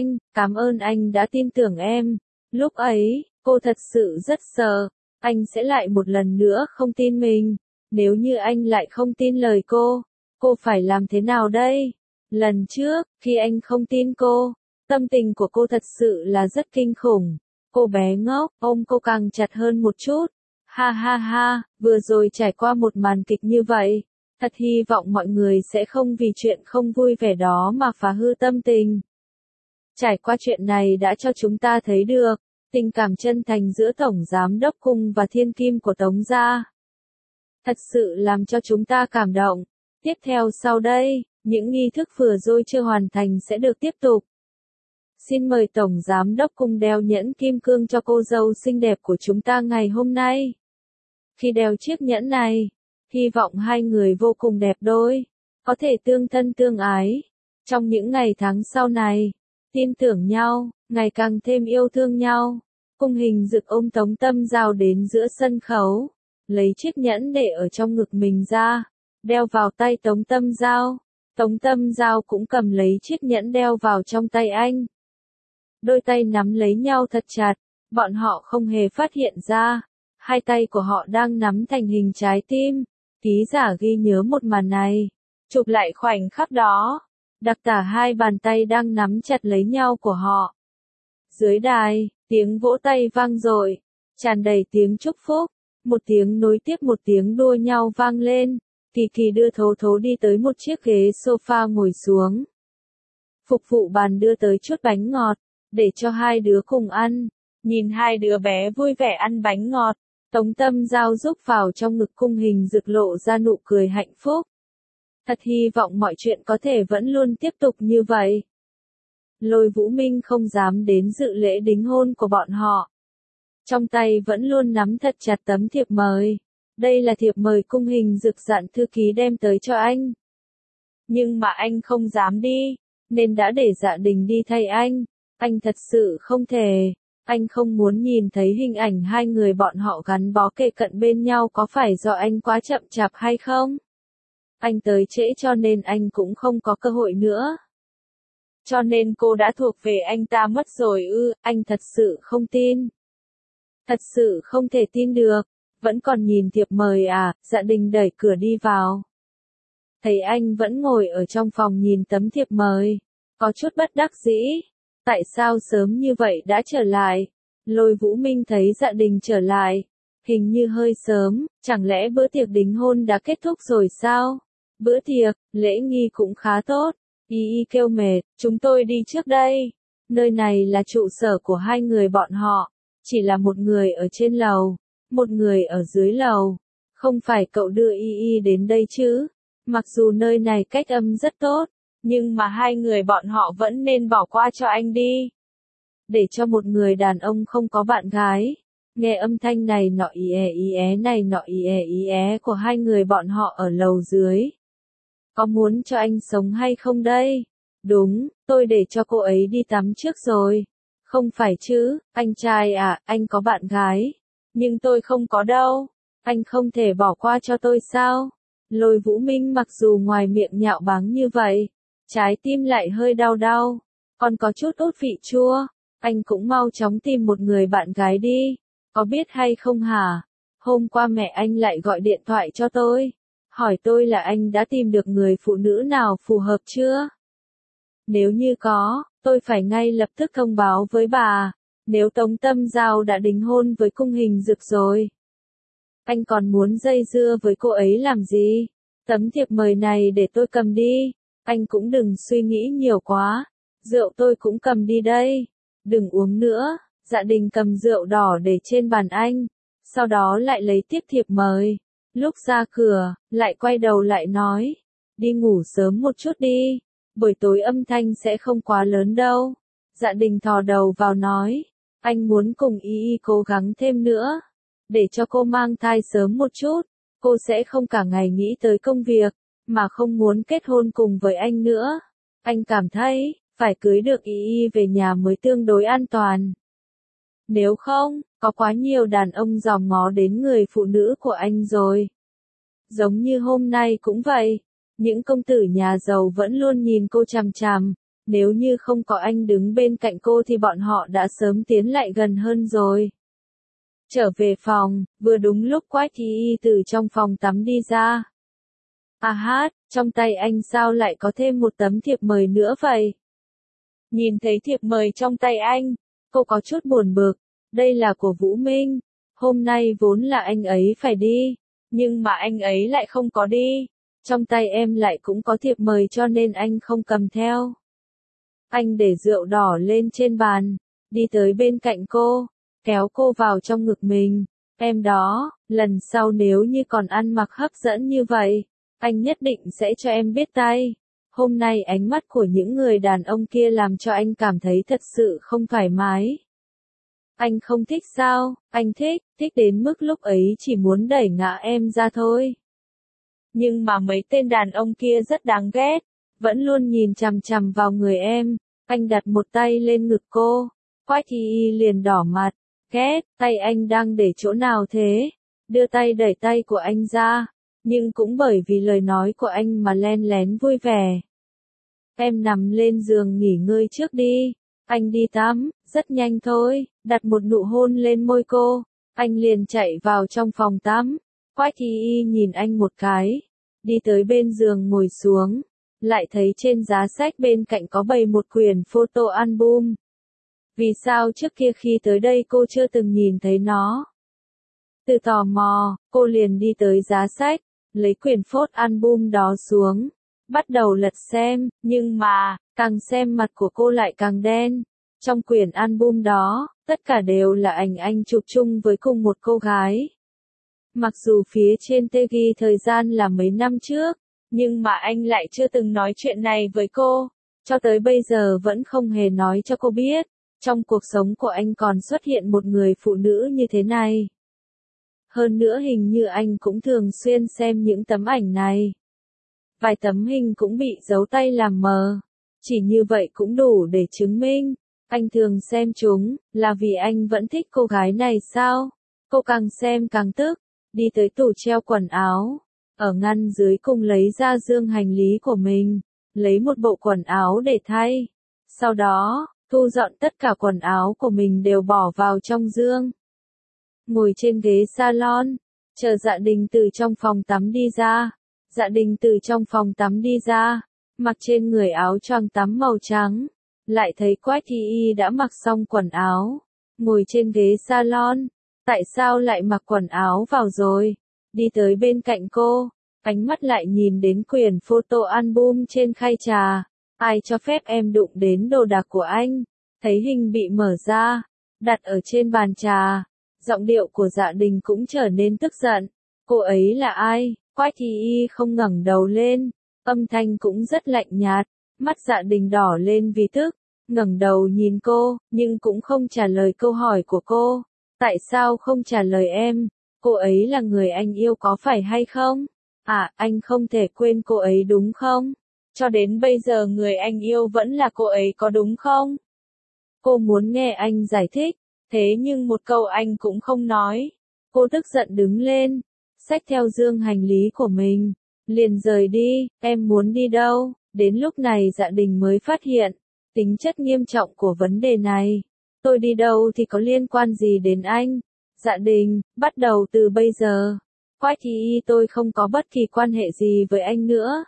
Speaker 1: ơn anh đã tin tưởng em. Lúc ấy, cô thật sự rất sợ, anh sẽ lại một lần nữa không tin mình. Nếu như anh lại không tin lời cô phải làm thế nào đây? Lần trước, khi anh không tin cô, tâm tình của cô thật sự là rất kinh khủng. Cô bé ngốc, ôm cô càng chặt hơn một chút. Ha, vừa rồi trải qua một màn kịch như vậy, thật hy vọng mọi người sẽ không vì chuyện không vui vẻ đó mà phá hư tâm tình. Trải qua chuyện này đã cho chúng ta thấy được tình cảm chân thành giữa Tổng Giám Đốc Cung và Thiên Kim của Tống gia. Thật sự làm cho chúng ta cảm động. Tiếp theo sau đây, những nghi thức vừa rồi chưa hoàn thành sẽ được tiếp tục. Xin mời Tổng Giám Đốc Cung đeo nhẫn kim cương cho cô dâu xinh đẹp của chúng ta ngày hôm nay. Khi đeo chiếc nhẫn này, hy vọng hai người vô cùng đẹp đôi, có thể tương thân tương ái. Trong những ngày tháng sau này, tin tưởng nhau, ngày càng thêm yêu thương nhau. Cung Hình Dực ôm Tống Tâm Giao đến giữa sân khấu, lấy chiếc nhẫn để ở trong ngực mình ra, đeo vào tay Tống Tâm Giao. Tống Tâm Giao cũng cầm lấy chiếc nhẫn đeo vào trong tay anh. Đôi tay nắm lấy nhau thật chặt, bọn họ không hề phát hiện ra, hai tay của họ đang nắm thành hình trái tim. Ký giả ghi nhớ một màn này, chụp lại khoảnh khắc đó, đặc tả hai bàn tay đang nắm chặt lấy nhau của họ. Dưới đài, tiếng vỗ tay vang dội, tràn đầy tiếng chúc phúc, một tiếng nối tiếp một tiếng đua nhau vang lên. Kỳ Kỳ đưa Thố Thố đi tới một chiếc ghế sofa ngồi xuống. Phục vụ bàn đưa tới chút bánh ngọt, để cho hai đứa cùng ăn. Nhìn hai đứa bé vui vẻ ăn bánh ngọt, Tống Tâm Giao rúc vào trong ngực Cung Hình Dực lộ ra nụ cười hạnh phúc. Thật hy vọng mọi chuyện có thể vẫn luôn tiếp tục như vậy. Lôi Vũ Minh không dám đến dự lễ đính hôn của bọn họ. Trong tay vẫn luôn nắm thật chặt tấm thiệp mời. Đây là thiệp mời Cung Hình Dực dặn thư ký đem tới cho anh. Nhưng mà anh không dám đi, nên đã để Dạ Đình đi thay anh. Anh thật sự không thể. Anh không muốn nhìn thấy hình ảnh hai người bọn họ gắn bó kề cận bên nhau, có phải do anh quá chậm chạp hay không? Anh tới trễ cho nên anh cũng không có cơ hội nữa. Cho nên cô đã thuộc về anh ta mất rồi ư? Anh thật sự không tin. Thật sự không thể tin được. Vẫn còn nhìn thiệp mời à? Dạ Đình đẩy cửa đi vào. Thấy anh vẫn ngồi ở trong phòng nhìn tấm thiệp mời. Có chút bất đắc dĩ. Tại sao sớm như vậy đã trở lại? Lôi Vũ Minh thấy Dạ Đình trở lại. Hình như hơi sớm, chẳng lẽ bữa tiệc đính hôn đã kết thúc rồi sao? Bữa tiệc, lễ nghi cũng khá tốt. Y kêu mệt, chúng tôi đi trước đây. Nơi này là trụ sở của hai người bọn họ. Chỉ là một người ở trên lầu, một người ở dưới lầu. Không phải cậu đưa Y đến đây chứ? Mặc dù nơi này cách âm rất tốt, nhưng mà hai người bọn họ vẫn nên bỏ qua cho anh đi. Để cho một người đàn ông không có bạn gái. Nghe âm thanh này nọ ý é này nọ ý é của hai người bọn họ ở lầu dưới. Có muốn cho anh sống hay không đây? Đúng, tôi để cho cô ấy đi tắm trước rồi. Không phải chứ, anh trai à, anh có bạn gái. Nhưng tôi không có đâu. Anh không thể bỏ qua cho tôi sao? Lôi Vũ Minh mặc dù ngoài miệng nhạo báng như vậy, trái tim lại hơi đau đau, còn có chút ốt vị chua. Anh cũng mau chóng tìm một người bạn gái đi. Có biết hay không hả? Hôm qua mẹ anh lại gọi điện thoại cho tôi. Hỏi tôi là anh đã tìm được người phụ nữ nào phù hợp chưa? Nếu như có, tôi phải ngay lập tức thông báo với bà. Nếu Tống Tâm Giao đã đính hôn với Cung Hình Dực rồi, anh còn muốn dây dưa với cô ấy làm gì? Tấm thiệp mời này để tôi cầm đi. Anh cũng đừng suy nghĩ nhiều quá. Rượu tôi cũng cầm đi đây. Đừng uống nữa. Dạ Đình cầm rượu đỏ để trên bàn anh. Sau đó lại lấy tiếp thiệp mời. Lúc ra cửa, lại quay đầu lại nói. Đi ngủ sớm một chút đi. Buổi tối âm thanh sẽ không quá lớn đâu. Dạ Đình thò đầu vào nói. Anh muốn cùng Y cố gắng thêm nữa. Để cho cô mang thai sớm một chút. Cô sẽ không cả ngày nghĩ tới công việc, mà không muốn kết hôn cùng với anh nữa. Anh cảm thấy, phải cưới được Y về nhà mới tương đối an toàn. Nếu không, có quá nhiều đàn ông dòm ngó đến người phụ nữ của anh rồi. Giống như hôm nay cũng vậy. Những công tử nhà giàu vẫn luôn nhìn cô chằm chằm. Nếu như không có anh đứng bên cạnh cô thì bọn họ đã sớm tiến lại gần hơn rồi. Trở về phòng, vừa đúng lúc Quách Y từ trong phòng tắm đi ra. À hát, trong tay anh sao lại có thêm một tấm thiệp mời nữa vậy? Nhìn thấy thiệp mời trong tay anh, cô có chút buồn bực. Đây là của Vũ Minh. Hôm nay vốn là anh ấy phải đi, nhưng mà anh ấy lại không có đi. Trong tay em lại cũng có thiệp mời cho nên anh không cầm theo. Anh để rượu đỏ lên trên bàn, đi tới bên cạnh cô, kéo cô vào trong ngực mình. Em đó, lần sau nếu như còn ăn mặc hấp dẫn như vậy, anh nhất định sẽ cho em biết tay. Hôm nay ánh mắt của những người đàn ông kia làm cho anh cảm thấy thật sự không thoải mái. Anh không thích sao? Anh thích, thích đến mức lúc ấy chỉ muốn đẩy ngã em ra thôi. Nhưng mà mấy tên đàn ông kia rất đáng ghét, vẫn luôn nhìn chằm chằm vào người em. Anh đặt một tay lên ngực cô, Quách Y liền đỏ mặt. Ghét, tay anh đang để chỗ nào thế? Đưa tay đẩy tay của anh ra, nhưng cũng bởi vì lời nói của anh mà len lén vui vẻ. Em nằm lên giường nghỉ ngơi trước đi, anh đi tắm, rất nhanh thôi, đặt một nụ hôn lên môi cô, anh liền chạy vào trong phòng tắm. Quách Y nhìn anh một cái, đi tới bên giường ngồi xuống, lại thấy trên giá sách bên cạnh có bày một quyển photo album. Vì sao trước kia khi tới đây cô chưa từng nhìn thấy nó? Từ tò mò, cô liền đi tới giá sách, lấy quyển photo album đó xuống, bắt đầu lật xem, nhưng mà, càng xem mặt của cô lại càng đen. Trong quyển album đó, tất cả đều là ảnh anh chụp chung với cùng một cô gái. Mặc dù phía trên tê ghi thời gian là mấy năm trước, nhưng mà anh lại chưa từng nói chuyện này với cô, cho tới bây giờ vẫn không hề nói cho cô biết. Trong cuộc sống của anh còn xuất hiện một người phụ nữ như thế này. Hơn nữa hình như anh cũng thường xuyên xem những tấm ảnh này. Vài tấm hình cũng bị giấu tay làm mờ. Chỉ như vậy cũng đủ để chứng minh, Anh thường xem chúng, là vì anh vẫn thích cô gái này sao? Cô càng xem càng tức, đi tới tủ treo quần áo, ở ngăn dưới cùng lấy ra dương hành lý của mình, lấy một bộ quần áo để thay. Sau đó, thu dọn tất cả quần áo của mình đều bỏ vào trong dương. Ngồi trên ghế salon, chờ Dạ Đình từ trong phòng tắm đi ra. Dạ Đình từ trong phòng tắm đi ra, mặc trên người áo choàng tắm màu trắng, lại thấy Quách Y Y đã mặc xong quần áo, ngồi trên ghế salon, tại sao lại mặc quần áo vào rồi, đi tới bên cạnh cô, ánh mắt lại nhìn đến quyển photo album trên khay trà, ai cho phép em đụng đến đồ đạc của anh, thấy hình bị mở ra, đặt ở trên bàn trà, giọng điệu của Dạ Đình cũng trở nên tức giận, cô ấy là ai? Quách Y Y không ngẩng đầu lên, âm thanh cũng rất lạnh nhạt, mắt Dạ Đình đỏ lên vì tức, ngẩng đầu nhìn cô, nhưng cũng không trả lời câu hỏi của cô. Tại sao không trả lời em? Cô ấy là người anh yêu có phải hay không? À, anh không thể quên cô ấy đúng không? Cho đến bây giờ người anh yêu vẫn là cô ấy có đúng không? Cô muốn nghe anh giải thích, thế nhưng một câu anh cũng không nói. Cô tức giận đứng lên, xách theo dương hành lý của mình, liền rời đi, em muốn đi đâu? Đến lúc này Dạ Đình mới phát hiện, tính chất nghiêm trọng của vấn đề này. Tôi đi đâu thì có liên quan gì đến anh? Dạ Đình, bắt đầu từ bây giờ, Quách Y Y tôi không có bất kỳ quan hệ gì với anh nữa.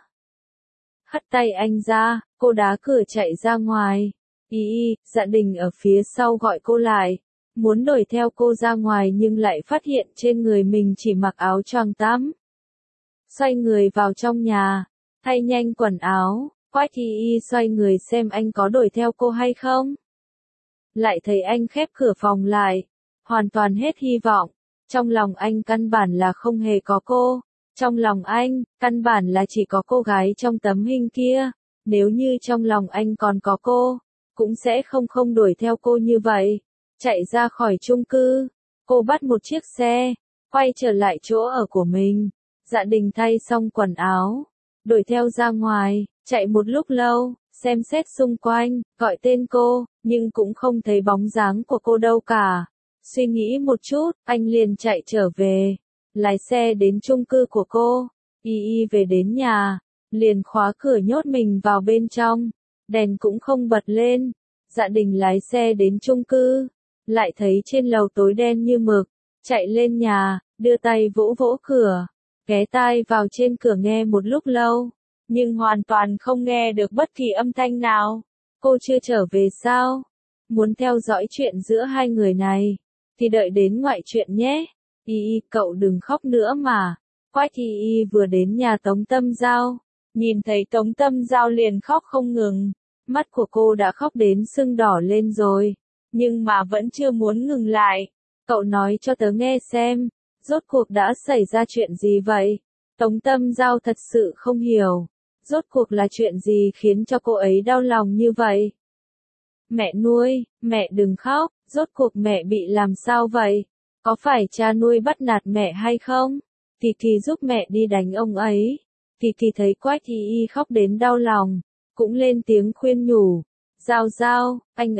Speaker 1: Hất tay anh ra, cô đá cửa chạy ra ngoài. Y Y, Dạ Đình ở phía sau gọi cô lại, muốn đuổi theo cô ra ngoài nhưng lại phát hiện trên người mình chỉ mặc áo choàng tắm. Xoay người vào trong nhà, thay nhanh quần áo, Quách Y Y xoay người xem anh có đuổi theo cô hay không. Lại thấy anh khép cửa phòng lại, hoàn toàn hết hy vọng, trong lòng anh căn bản là không hề có cô, trong lòng anh, căn bản là chỉ có cô gái trong tấm hình kia, nếu như trong lòng anh còn có cô, cũng sẽ không đuổi theo cô như vậy. Chạy ra khỏi chung cư, cô bắt một chiếc xe, quay trở lại chỗ ở của mình. Dạ Đình thay xong quần áo, đuổi theo ra ngoài, chạy một lúc lâu, xem xét xung quanh, gọi tên cô, nhưng cũng không thấy bóng dáng của cô đâu cả. Suy nghĩ một chút, anh liền chạy trở về, lái xe đến chung cư của cô. Y Y về đến nhà, liền khóa cửa nhốt mình vào bên trong, đèn cũng không bật lên. Dạ Đình lái xe đến chung cư, lại thấy trên lầu tối đen như mực, chạy lên nhà, đưa tay vỗ vỗ cửa, ghé tai vào trên cửa nghe một lúc lâu, nhưng hoàn toàn không nghe được bất kỳ âm thanh nào. Cô chưa trở về sao? Muốn theo dõi chuyện giữa hai người này, thì đợi đến ngoại truyện nhé. Y Y, cậu đừng khóc nữa mà. Quách Y Y vừa đến nhà Tống Tâm Giao, nhìn thấy Tống Tâm Giao liền khóc không ngừng, mắt của cô đã khóc đến sưng đỏ lên rồi, nhưng mà vẫn chưa muốn ngừng lại. Cậu nói cho tớ nghe xem, rốt cuộc đã xảy ra chuyện gì vậy? Tống Tâm Giao thật sự không hiểu, rốt cuộc là chuyện gì khiến cho cô ấy đau lòng như vậy? Mẹ nuôi, mẹ đừng khóc, rốt cuộc mẹ bị làm sao vậy? Có phải cha nuôi bắt nạt mẹ hay không? Kỳ Kỳ giúp mẹ đi đánh ông ấy. Kỳ Kỳ thấy Quách Y Y khóc đến đau lòng, cũng lên tiếng khuyên nhủ. Giao Giao, anh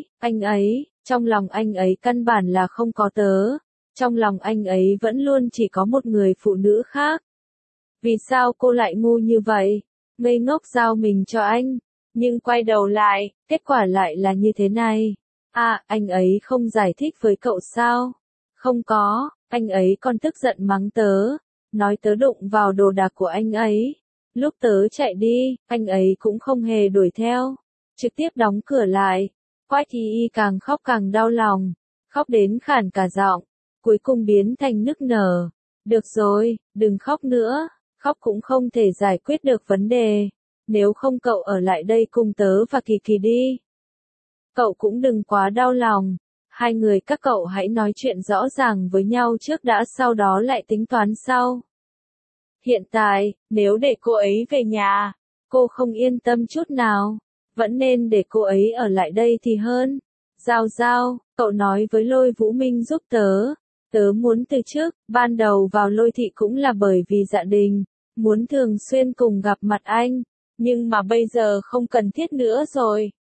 Speaker 1: ấy, trong lòng anh ấy căn bản là không có tớ. Trong lòng anh ấy vẫn luôn chỉ có một người phụ nữ khác. Vì sao cô lại ngu như vậy? Ngây ngốc giao mình cho anh. Nhưng quay đầu lại, kết quả lại là như thế này. À, anh ấy không giải thích với cậu sao? Không có, anh ấy còn tức giận mắng tớ, nói tớ đụng vào đồ đạc của anh ấy. Lúc tớ chạy đi, anh ấy cũng không hề đuổi theo, trực tiếp đóng cửa lại. Quách Y Y càng khóc càng đau lòng, khóc đến khản cả giọng, cuối cùng biến thành nức nở. Được rồi, đừng khóc nữa, khóc cũng không thể giải quyết được vấn đề. Nếu không cậu ở lại đây cùng tớ và Kỳ Kỳ đi. Cậu cũng đừng quá đau lòng. Hai người các cậu hãy nói chuyện rõ ràng với nhau trước đã, sau đó lại tính toán sau. Hiện tại, nếu để cô ấy về nhà, cô không yên tâm chút nào. Vẫn nên để cô ấy ở lại đây thì hơn. Giao Giao, cậu nói với Lôi Vũ Minh giúp tớ. Tớ muốn từ trước, ban đầu vào Lôi Thị cũng là bởi vì Dạ Đình, muốn thường xuyên cùng gặp mặt anh. Nhưng mà bây giờ không cần thiết nữa rồi.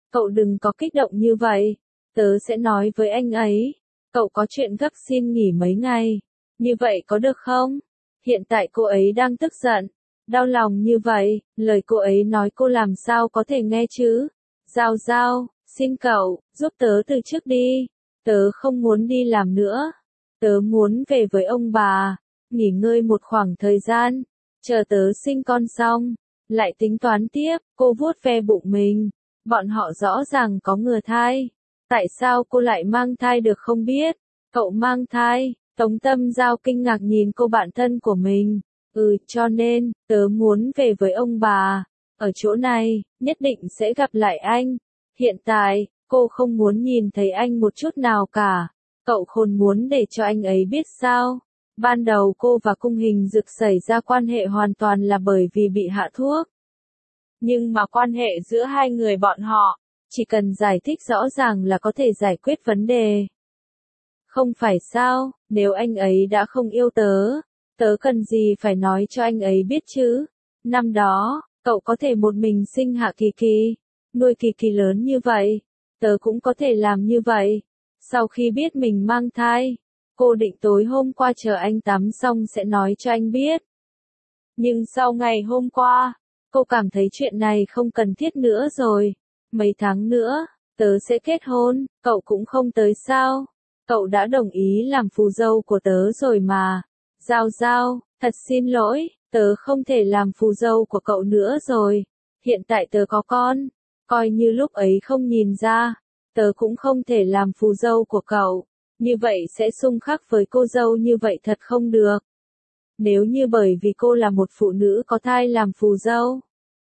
Speaker 1: Cậu đừng có kích động như vậy. Tớ sẽ nói với anh ấy. Cậu có chuyện gấp xin nghỉ mấy ngày. Như vậy có được không? Hiện tại cô ấy đang tức giận. Đau lòng như vậy, lời cô ấy nói cô làm sao có thể nghe chứ? Giao Giao, xin cậu, giúp tớ từ chức đi. Tớ không muốn đi làm nữa. Tớ muốn về với ông bà, nghỉ ngơi một khoảng thời gian, chờ tớ sinh con xong, lại tính toán tiếp. Cô vuốt ve bụng mình. Bọn họ rõ ràng có ngừa thai. Tại sao cô lại mang thai được không biết? Cậu mang thai? Tống Tâm Giao kinh ngạc nhìn cô bạn thân của mình. Cho nên, tớ muốn về với ông bà. Ở chỗ này, nhất định sẽ gặp lại anh. Hiện tại, cô không muốn nhìn thấy anh một chút nào cả. Cậu khôn muốn để cho anh ấy biết sao? Ban đầu cô và Cung Hình Dực xảy ra quan hệ hoàn toàn là bởi vì bị hạ thuốc. Nhưng mà quan hệ giữa hai người bọn họ, chỉ cần giải thích rõ ràng là có thể giải quyết vấn đề. Không phải sao, nếu anh ấy đã không yêu tớ, tớ cần gì phải nói cho anh ấy biết chứ? Năm đó, cậu có thể một mình sinh hạ Kỳ Kỳ, nuôi Kỳ Kỳ lớn như vậy, tớ cũng có thể làm như vậy. Sau khi biết mình mang thai, cô định tối hôm qua chờ anh tắm xong sẽ nói cho anh biết. Nhưng sau ngày hôm qua, cô cảm thấy chuyện này không cần thiết nữa rồi. Mấy tháng nữa, tớ sẽ kết hôn, cậu cũng không tới sao? Cậu đã đồng ý làm phù dâu của tớ rồi mà. Giao Giao, thật xin lỗi, tớ không thể làm phù dâu của cậu nữa rồi. Hiện tại tớ có con, coi như lúc ấy không nhìn ra, tớ cũng không thể làm phù dâu của cậu. Như vậy sẽ xung khắc với cô dâu như vậy thật không được. Nếu như bởi vì cô là một phụ nữ có thai làm phù dâu,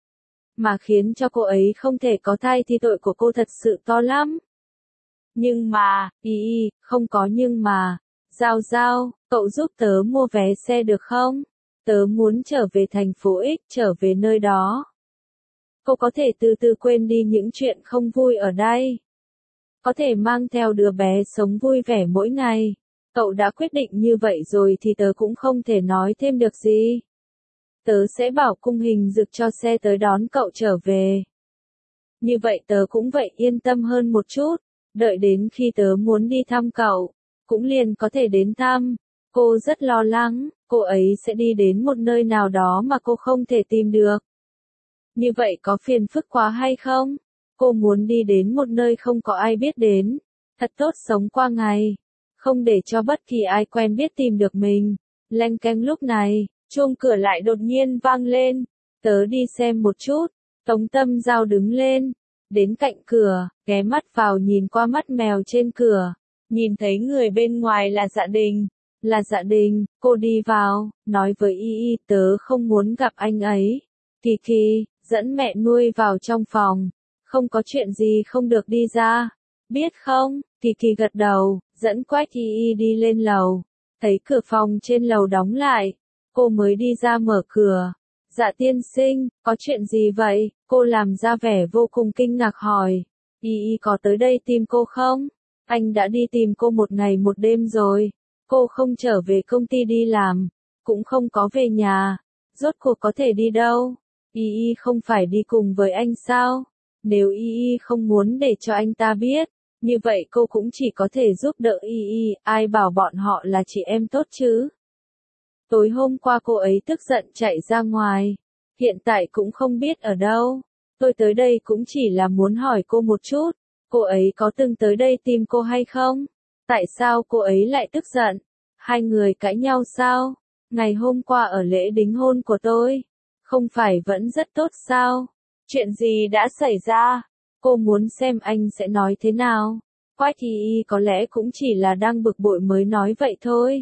Speaker 1: mà khiến cho cô ấy không thể có thai thì tội của cô thật sự to lắm. Nhưng mà, không có nhưng mà. Giao Giao, cậu giúp tớ mua vé xe được không? Tớ muốn trở về thành phố X, trở về nơi đó. Cô có thể từ từ quên đi những chuyện không vui ở đây. Có thể mang theo đứa bé sống vui vẻ mỗi ngày. Cậu đã quyết định như vậy rồi thì tớ cũng không thể nói thêm được gì. Tớ sẽ bảo Cung Hình Dực cho xe tới đón cậu trở về. Như vậy tớ cũng vậy yên tâm hơn một chút. Đợi đến khi tớ muốn đi thăm cậu, cũng liền có thể đến thăm. Cô rất lo lắng, cô ấy sẽ đi đến một nơi nào đó mà cô không thể tìm được. Như vậy có phiền phức quá hay không? Cô muốn đi đến một nơi không có ai biết đến. Thật tốt sống qua ngày. Không để cho bất kỳ ai quen biết tìm được mình. Leng keng lúc này, chuông cửa lại đột nhiên vang lên. Tớ đi xem một chút. Tống Tâm Giao đứng lên. Đến cạnh cửa, ghé mắt vào nhìn qua mắt mèo trên cửa. Nhìn thấy người bên ngoài là Dạ Đình. Là Dạ Đình, cô đi vào, nói với Y tớ không muốn gặp anh ấy. Kỳ Kỳ, dẫn mẹ nuôi vào trong phòng. Không có chuyện gì không được đi ra. Biết không? Kỳ Kỳ gật đầu, dẫn Quách Y đi lên lầu. Thấy cửa phòng trên lầu đóng lại. Cô mới đi ra mở cửa. Dạ tiên sinh, có chuyện gì vậy? Cô làm ra vẻ vô cùng kinh ngạc hỏi. Y có tới đây tìm cô không? Anh đã đi tìm cô một ngày một đêm rồi. Cô không trở về công ty đi làm, cũng không có về nhà. Rốt cuộc có thể đi đâu? Y không phải đi cùng với anh sao? Nếu Y không muốn để cho anh ta biết, như vậy cô cũng chỉ có thể giúp đỡ Y, ai bảo bọn họ là chị em tốt chứ? Tối hôm qua cô ấy tức giận chạy ra ngoài, hiện tại cũng không biết ở đâu. Tôi tới đây cũng chỉ là muốn hỏi cô một chút, cô ấy có từng tới đây tìm cô hay không? Tại sao cô ấy lại tức giận? Hai người cãi nhau sao? Ngày hôm qua ở lễ đính hôn của tôi, không phải vẫn rất tốt sao? Chuyện gì đã xảy ra? Cô muốn xem anh sẽ nói thế nào? Quách thì có lẽ cũng chỉ là đang bực bội mới nói vậy thôi.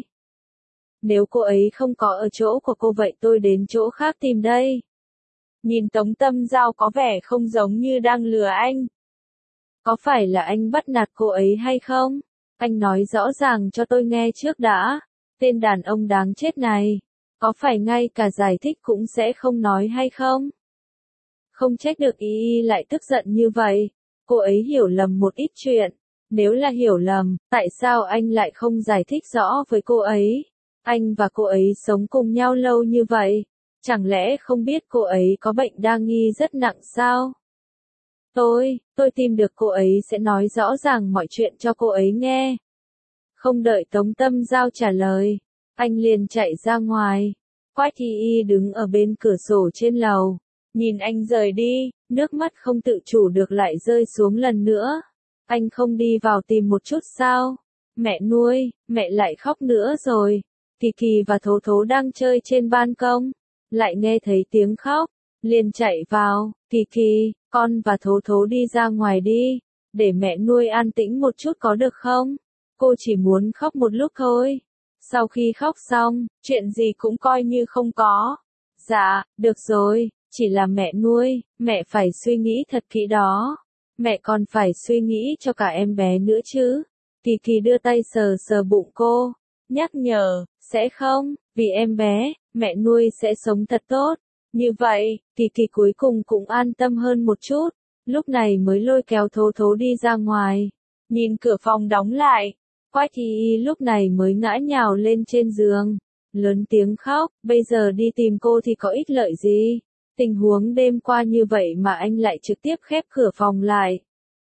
Speaker 1: Nếu cô ấy không có ở chỗ của cô vậy tôi đến chỗ khác tìm đây. Nhìn Tống Tâm Giao có vẻ không giống như đang lừa anh. Có phải là anh bắt nạt cô ấy hay không? Anh nói rõ ràng cho tôi nghe trước đã. Tên đàn ông đáng chết này. Có phải ngay cả giải thích cũng sẽ không nói hay không? Không trách được Y lại tức giận như vậy. Cô ấy hiểu lầm một ít chuyện. Nếu là hiểu lầm, tại sao anh lại không giải thích rõ với cô ấy? Anh và cô ấy sống cùng nhau lâu như vậy. Chẳng lẽ không biết cô ấy có bệnh đa nghi rất nặng sao? Tôi tìm được cô ấy sẽ nói rõ ràng mọi chuyện cho cô ấy nghe. Không đợi Tống Tâm Giao trả lời, anh liền chạy ra ngoài. Quách Thi Y đứng ở bên cửa sổ trên lầu, nhìn anh rời đi, nước mắt không tự chủ được lại rơi xuống lần nữa. Anh không đi vào tìm một chút sao? Mẹ nuôi, mẹ lại khóc nữa rồi. Kỳ Kỳ và Thố Thố đang chơi trên ban công, lại nghe thấy tiếng khóc, liền chạy vào. Kỳ Kỳ, con và Thố Thố đi ra ngoài đi, để mẹ nuôi an tĩnh một chút có được không? Cô chỉ muốn khóc một lúc thôi. Sau khi khóc xong, chuyện gì cũng coi như không có. Dạ, được rồi, chỉ là mẹ nuôi, mẹ phải suy nghĩ thật kỹ đó. Mẹ còn phải suy nghĩ cho cả em bé nữa chứ. Kỳ Kỳ đưa tay sờ sờ bụng cô, nhắc nhở, sẽ không, vì em bé, mẹ nuôi sẽ sống thật tốt. Như vậy, Kỳ Kỳ cuối cùng cũng an tâm hơn một chút, lúc này mới lôi kéo Thố Thố đi ra ngoài. Nhìn cửa phòng đóng lại, Quách Thi Y lúc này mới ngã nhào lên trên giường, lớn tiếng khóc, bây giờ đi tìm cô thì có ích lợi gì? Tình huống đêm qua như vậy mà anh lại trực tiếp khép cửa phòng lại.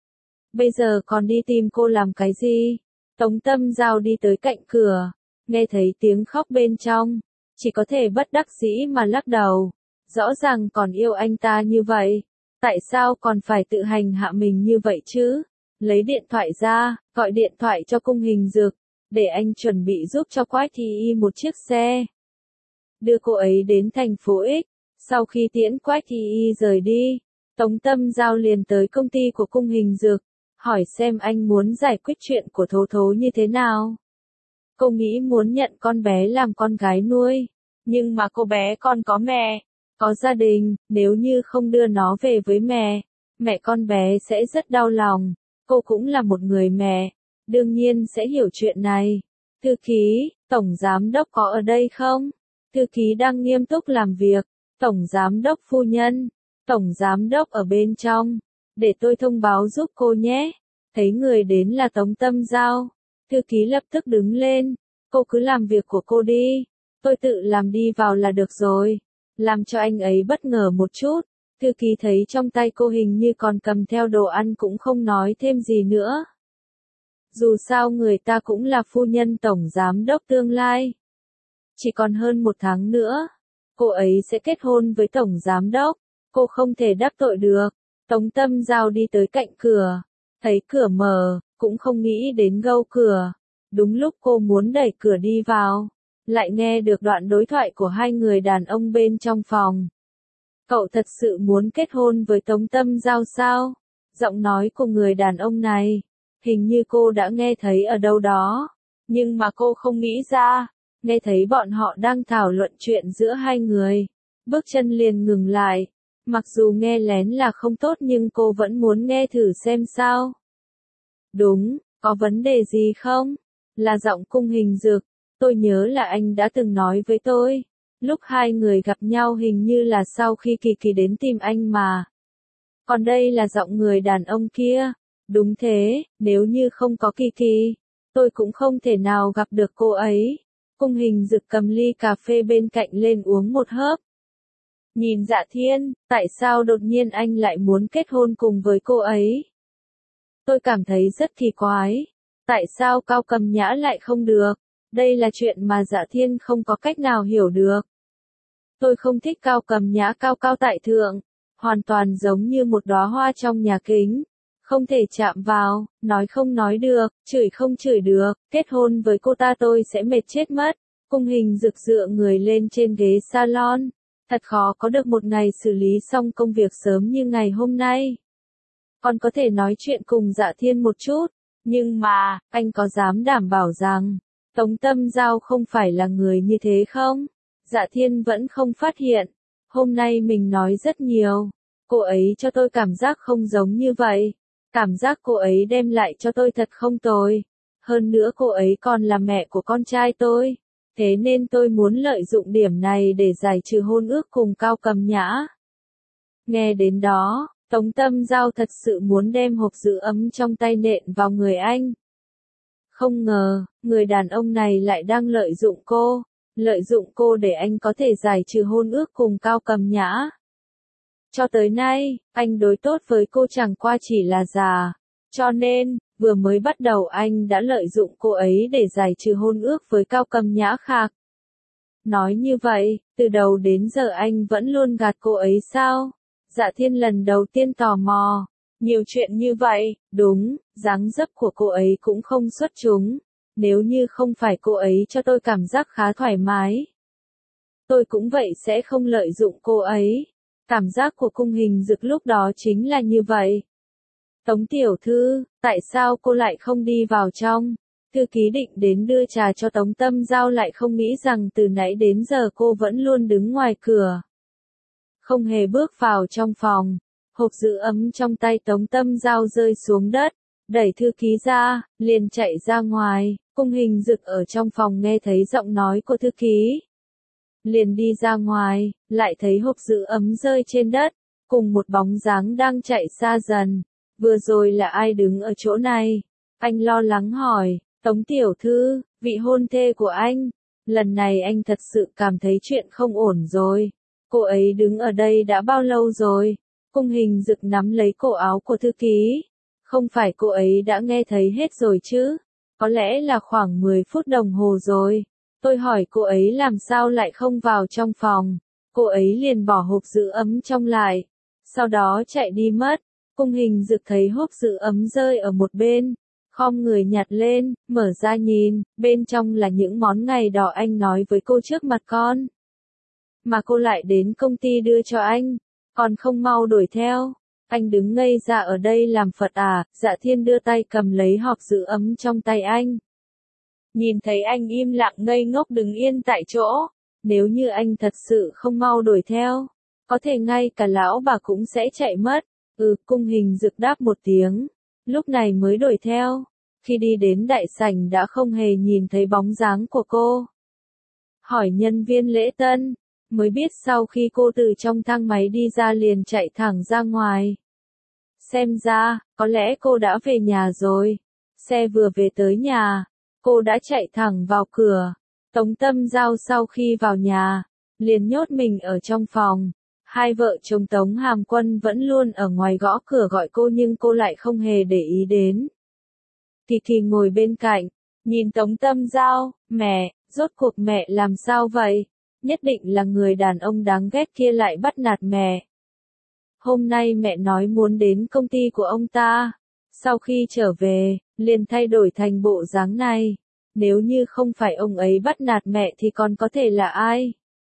Speaker 1: Bây giờ còn đi tìm cô làm cái gì? Tống Tâm Giao đi tới cạnh cửa, nghe thấy tiếng khóc bên trong, chỉ có thể bất đắc dĩ mà lắc đầu. Rõ ràng còn yêu anh ta như vậy, tại sao còn phải tự hành hạ mình như vậy chứ? Lấy điện thoại ra, gọi điện thoại cho Cung Hình Dực, để anh chuẩn bị giúp cho Quách Thi Y một chiếc xe, đưa cô ấy đến thành phố X. Sau khi tiễn Quách Thi Y rời đi, Tống Tâm Giao liền tới công ty của Cung Hình Dực, hỏi xem anh muốn giải quyết chuyện của Thố Thố như thế nào. Cô nghĩ muốn nhận con bé làm con gái nuôi, nhưng mà cô bé còn có mẹ, có gia đình, nếu như không đưa nó về với mẹ con bé sẽ rất đau lòng. Cô cũng là một người mẹ, đương nhiên sẽ hiểu chuyện này. Thư ký, tổng giám đốc có ở đây không? Thư ký đang nghiêm túc làm việc. Tổng giám đốc phu nhân, tổng giám đốc ở bên trong, để tôi thông báo giúp cô nhé. Thấy người đến là Tống Tâm Giao, thư ký lập tức đứng lên, cô cứ làm việc của cô đi, tôi tự làm đi vào là được rồi. Làm cho anh ấy bất ngờ một chút. Thư ký thấy trong tay cô hình như còn cầm theo đồ ăn cũng không nói thêm gì nữa. Dù sao người ta cũng là phu nhân tổng giám đốc tương lai. Chỉ còn hơn một tháng nữa, cô ấy sẽ kết hôn với tổng giám đốc, cô không thể đắc tội được. Tống Tâm Giao đi tới cạnh cửa, thấy cửa mở, cũng không nghĩ đến gâu cửa. Đúng lúc cô muốn đẩy cửa đi vào, lại nghe được đoạn đối thoại của hai người đàn ông bên trong phòng. Cậu thật sự muốn kết hôn với Tống Tâm Giao sao? Giọng nói của người đàn ông này, hình như cô đã nghe thấy ở đâu đó, nhưng mà cô không nghĩ ra. Nghe thấy bọn họ đang thảo luận chuyện giữa hai người, bước chân liền ngừng lại. Mặc dù nghe lén là không tốt nhưng cô vẫn muốn nghe thử xem sao. Đúng, có vấn đề gì không? Là giọng Cung Hình Dực, tôi nhớ là anh đã từng nói với tôi. Lúc hai người gặp nhau hình như là sau khi Kỳ Kỳ đến tìm anh mà. Còn đây là giọng người đàn ông kia. Đúng thế, nếu như không có Kỳ Kỳ, tôi cũng không thể nào gặp được cô ấy. Cung Hình Dực cầm ly cà phê bên cạnh lên uống một hớp. Nhìn Dạ Thiên, tại sao đột nhiên anh lại muốn kết hôn cùng với cô ấy? Tôi cảm thấy rất kỳ quái. Tại sao Cao Cầm Nhã lại không được? Đây là chuyện mà Dạ Thiên không có cách nào hiểu được. Tôi không thích Cao Cầm Nhã cao cao tại thượng, hoàn toàn giống như một đóa hoa trong nhà kính. Không thể chạm vào, nói không nói được, chửi không chửi được, kết hôn với cô ta tôi sẽ mệt chết mất. Cung Hình Dực dựa người lên trên ghế salon. Thật khó có được một ngày xử lý xong công việc sớm như ngày hôm nay. Còn có thể nói chuyện cùng Dạ Thiên một chút, nhưng mà, anh có dám đảm bảo rằng, Tống Tâm Giao không phải là người như thế không? Dạ Thiên vẫn không phát hiện. Hôm nay mình nói rất nhiều. Cô ấy cho tôi cảm giác không giống như vậy. Cảm giác cô ấy đem lại cho tôi thật không tồi. Hơn nữa cô ấy còn là mẹ của con trai tôi. Thế nên tôi muốn lợi dụng điểm này để giải trừ hôn ước cùng Cao Cầm Nhã. Nghe đến đó, Tống Tâm Giao thật sự muốn đem hộp giữ ấm trong tay nện vào người anh. Không ngờ, người đàn ông này lại đang lợi dụng cô để anh có thể giải trừ hôn ước cùng Cao Cầm Nhã. Cho tới nay, anh đối tốt với cô chẳng qua chỉ là giả. Cho nên, vừa mới bắt đầu anh đã lợi dụng cô ấy để giải trừ hôn ước với Cao Cầm Nhã khác. Nói như vậy, từ đầu đến giờ anh vẫn luôn gạt cô ấy sao? Dạ Thiên lần đầu tiên tò mò. Nhiều chuyện như vậy, đúng, dáng dấp của cô ấy cũng không xuất chúng. Nếu như không phải cô ấy cho tôi cảm giác khá thoải mái, tôi cũng vậy sẽ không lợi dụng cô ấy. Cảm giác của Cung Hình Dực lúc đó chính là như vậy. Tống tiểu thư, tại sao cô lại không đi vào trong? Thư ký định đến đưa trà cho Tống Tâm Giao lại không nghĩ rằng từ nãy đến giờ cô vẫn luôn đứng ngoài cửa. Không hề bước vào trong phòng. Hộp giữ ấm trong tay Tống Tâm Giao rơi xuống đất. Đẩy thư ký ra, liền chạy ra ngoài. Cung Hình Dực ở trong phòng nghe thấy giọng nói của thư ký. Liền đi ra ngoài, lại thấy hộp giữ ấm rơi trên đất, cùng một bóng dáng đang chạy xa dần. Vừa rồi là ai đứng ở chỗ này? Anh lo lắng hỏi, Tống tiểu thư, vị hôn thê của anh. Lần này anh thật sự cảm thấy chuyện không ổn rồi. Cô ấy đứng ở đây đã bao lâu rồi? Cung Hình Dực nắm lấy cổ áo của thư ký. Không phải cô ấy đã nghe thấy hết rồi chứ? Có lẽ là khoảng 10 phút đồng hồ rồi. Tôi hỏi cô ấy làm sao lại không vào trong phòng. Cô ấy liền bỏ hộp giữ ấm trong lại. Sau đó chạy đi mất. Cung Hình Dực thấy hộp giữ ấm rơi ở một bên. Khom người nhặt lên, mở ra nhìn, bên trong là những món ngày đỏ anh nói với cô trước mặt con. Mà cô lại đến công ty đưa cho anh, còn không mau đuổi theo. Anh đứng ngây ra ở đây làm Phật à? Dạ Thiên đưa tay cầm lấy hộp giữ ấm trong tay anh. Nhìn thấy anh im lặng ngây ngốc đứng yên tại chỗ, nếu như anh thật sự không mau đuổi theo, có thể ngay cả lão bà cũng sẽ chạy mất. Cung Hình Dực đáp một tiếng, lúc này mới đuổi theo. Khi đi đến đại sảnh đã không hề nhìn thấy bóng dáng của cô. Hỏi nhân viên lễ tân, mới biết sau khi cô từ trong thang máy đi ra liền chạy thẳng ra ngoài. Xem ra, có lẽ cô đã về nhà rồi. Xe vừa về tới nhà, cô đã chạy thẳng vào cửa. Tống Tâm Giao sau khi vào nhà, liền nhốt mình ở trong phòng. Hai vợ chồng Tống Hàm Quân vẫn luôn ở ngoài gõ cửa gọi cô nhưng cô lại không hề để ý đến. Kỳ Kỳ ngồi bên cạnh, nhìn Tống Tâm Giao, mẹ, rốt cuộc mẹ làm sao vậy? Nhất định là người đàn ông đáng ghét kia lại bắt nạt mẹ. Hôm nay mẹ nói muốn đến công ty của ông ta. Sau khi trở về, liền thay đổi thành bộ dáng này. Nếu như không phải ông ấy bắt nạt mẹ thì còn có thể là ai?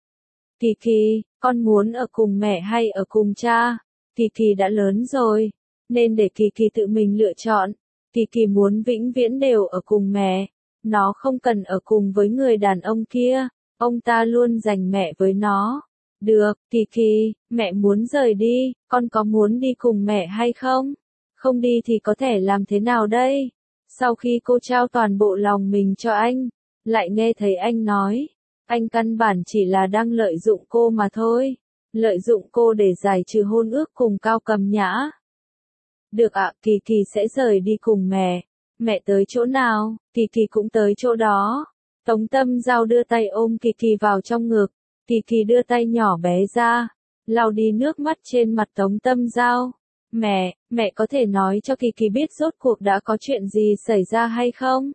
Speaker 1: Kỳ Kỳ, con muốn ở cùng mẹ hay ở cùng cha? Kỳ Kỳ đã lớn rồi, nên để Kỳ Kỳ tự mình lựa chọn. Kỳ Kỳ muốn vĩnh viễn đều ở cùng mẹ. Nó không cần ở cùng với người đàn ông kia. Ông ta luôn giành mẹ với nó. Được, Kỳ Kỳ, mẹ muốn rời đi, con có muốn đi cùng mẹ hay không? Không đi thì có thể làm thế nào đây? Sau khi cô trao toàn bộ lòng mình cho anh, lại nghe thấy anh nói, anh căn bản chỉ là đang lợi dụng cô mà thôi. Lợi dụng cô để giải trừ hôn ước cùng Cao Cầm Nhã. Được ạ, Kỳ Kỳ sẽ rời đi cùng mẹ. Mẹ tới chỗ nào, Kỳ Kỳ cũng tới chỗ đó. Tống Tâm Giao đưa tay ôm Kỳ Kỳ vào trong ngực. Kỳ Kỳ đưa tay nhỏ bé ra, lau đi nước mắt trên mặt Tống Tâm Giao. Mẹ có thể nói cho Kỳ Kỳ biết rốt cuộc đã có chuyện gì xảy ra hay không?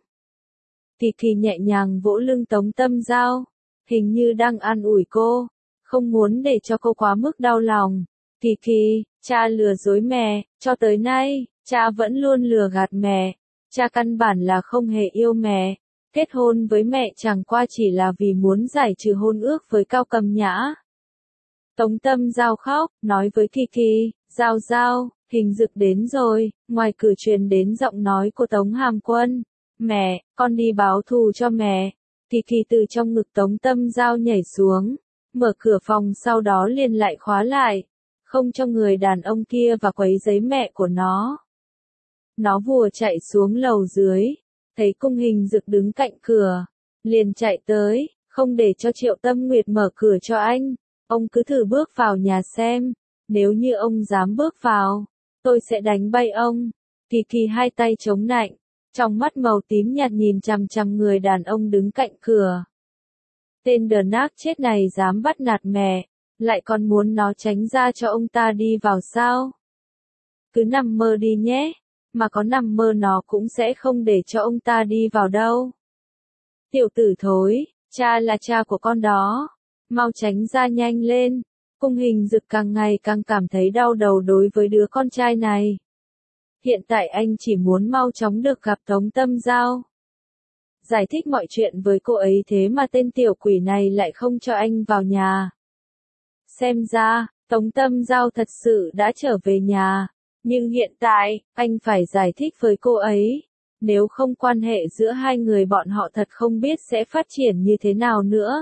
Speaker 1: Kỳ Kỳ nhẹ nhàng vỗ lưng Tống Tâm Giao, hình như đang an ủi cô, không muốn để cho cô quá mức đau lòng. Kỳ Kỳ, cha lừa dối mẹ, cho tới nay, cha vẫn luôn lừa gạt mẹ. Cha căn bản là không hề yêu mẹ. Kết hôn với mẹ chẳng qua chỉ là vì muốn giải trừ hôn ước với Cao Cầm Nhã. Tống Tâm Giao khóc, nói với Kỳ Kỳ, Giao Giao, Hình Dực đến rồi. Ngoài cửa truyền đến giọng nói của Tống Hàm Quân. Mẹ, con đi báo thù cho mẹ. Kỳ Kỳ từ trong ngực Tống Tâm Giao nhảy xuống, mở cửa phòng sau đó liền lại khóa lại, không cho người đàn ông kia và quấy rầy mẹ của nó. Nó vùa chạy xuống lầu dưới, thấy Cung Hình Dực đứng cạnh cửa, liền chạy tới, không để cho Triệu Tâm Nguyệt mở cửa cho anh. Ông cứ thử bước vào nhà xem, nếu như ông dám bước vào, tôi sẽ đánh bay ông. Kỳ Kỳ hai tay chống nạnh, trong mắt màu tím nhạt nhìn chằm chằm người đàn ông đứng cạnh cửa. Tên đờ nác chết này dám bắt nạt mẹ, Lại còn muốn nó tránh ra cho ông ta đi vào sao? Cứ nằm mơ đi nhé, mà có nằm mơ nó cũng sẽ không để cho ông ta đi vào đâu. Tiểu tử thối, cha là cha của con đó. Mau tránh ra nhanh lên. Cung Hình Dực càng ngày càng cảm thấy đau đầu đối với đứa con trai này. Hiện tại anh chỉ muốn mau chóng được gặp Tống Tâm Giao. Giải thích mọi chuyện với cô ấy thế mà tên tiểu quỷ này lại không cho anh vào nhà. Xem ra, Tống Tâm Giao thật sự đã trở về nhà. Nhưng hiện tại, anh phải giải thích với cô ấy. Nếu không quan hệ giữa hai người bọn họ thật không biết sẽ phát triển như thế nào nữa.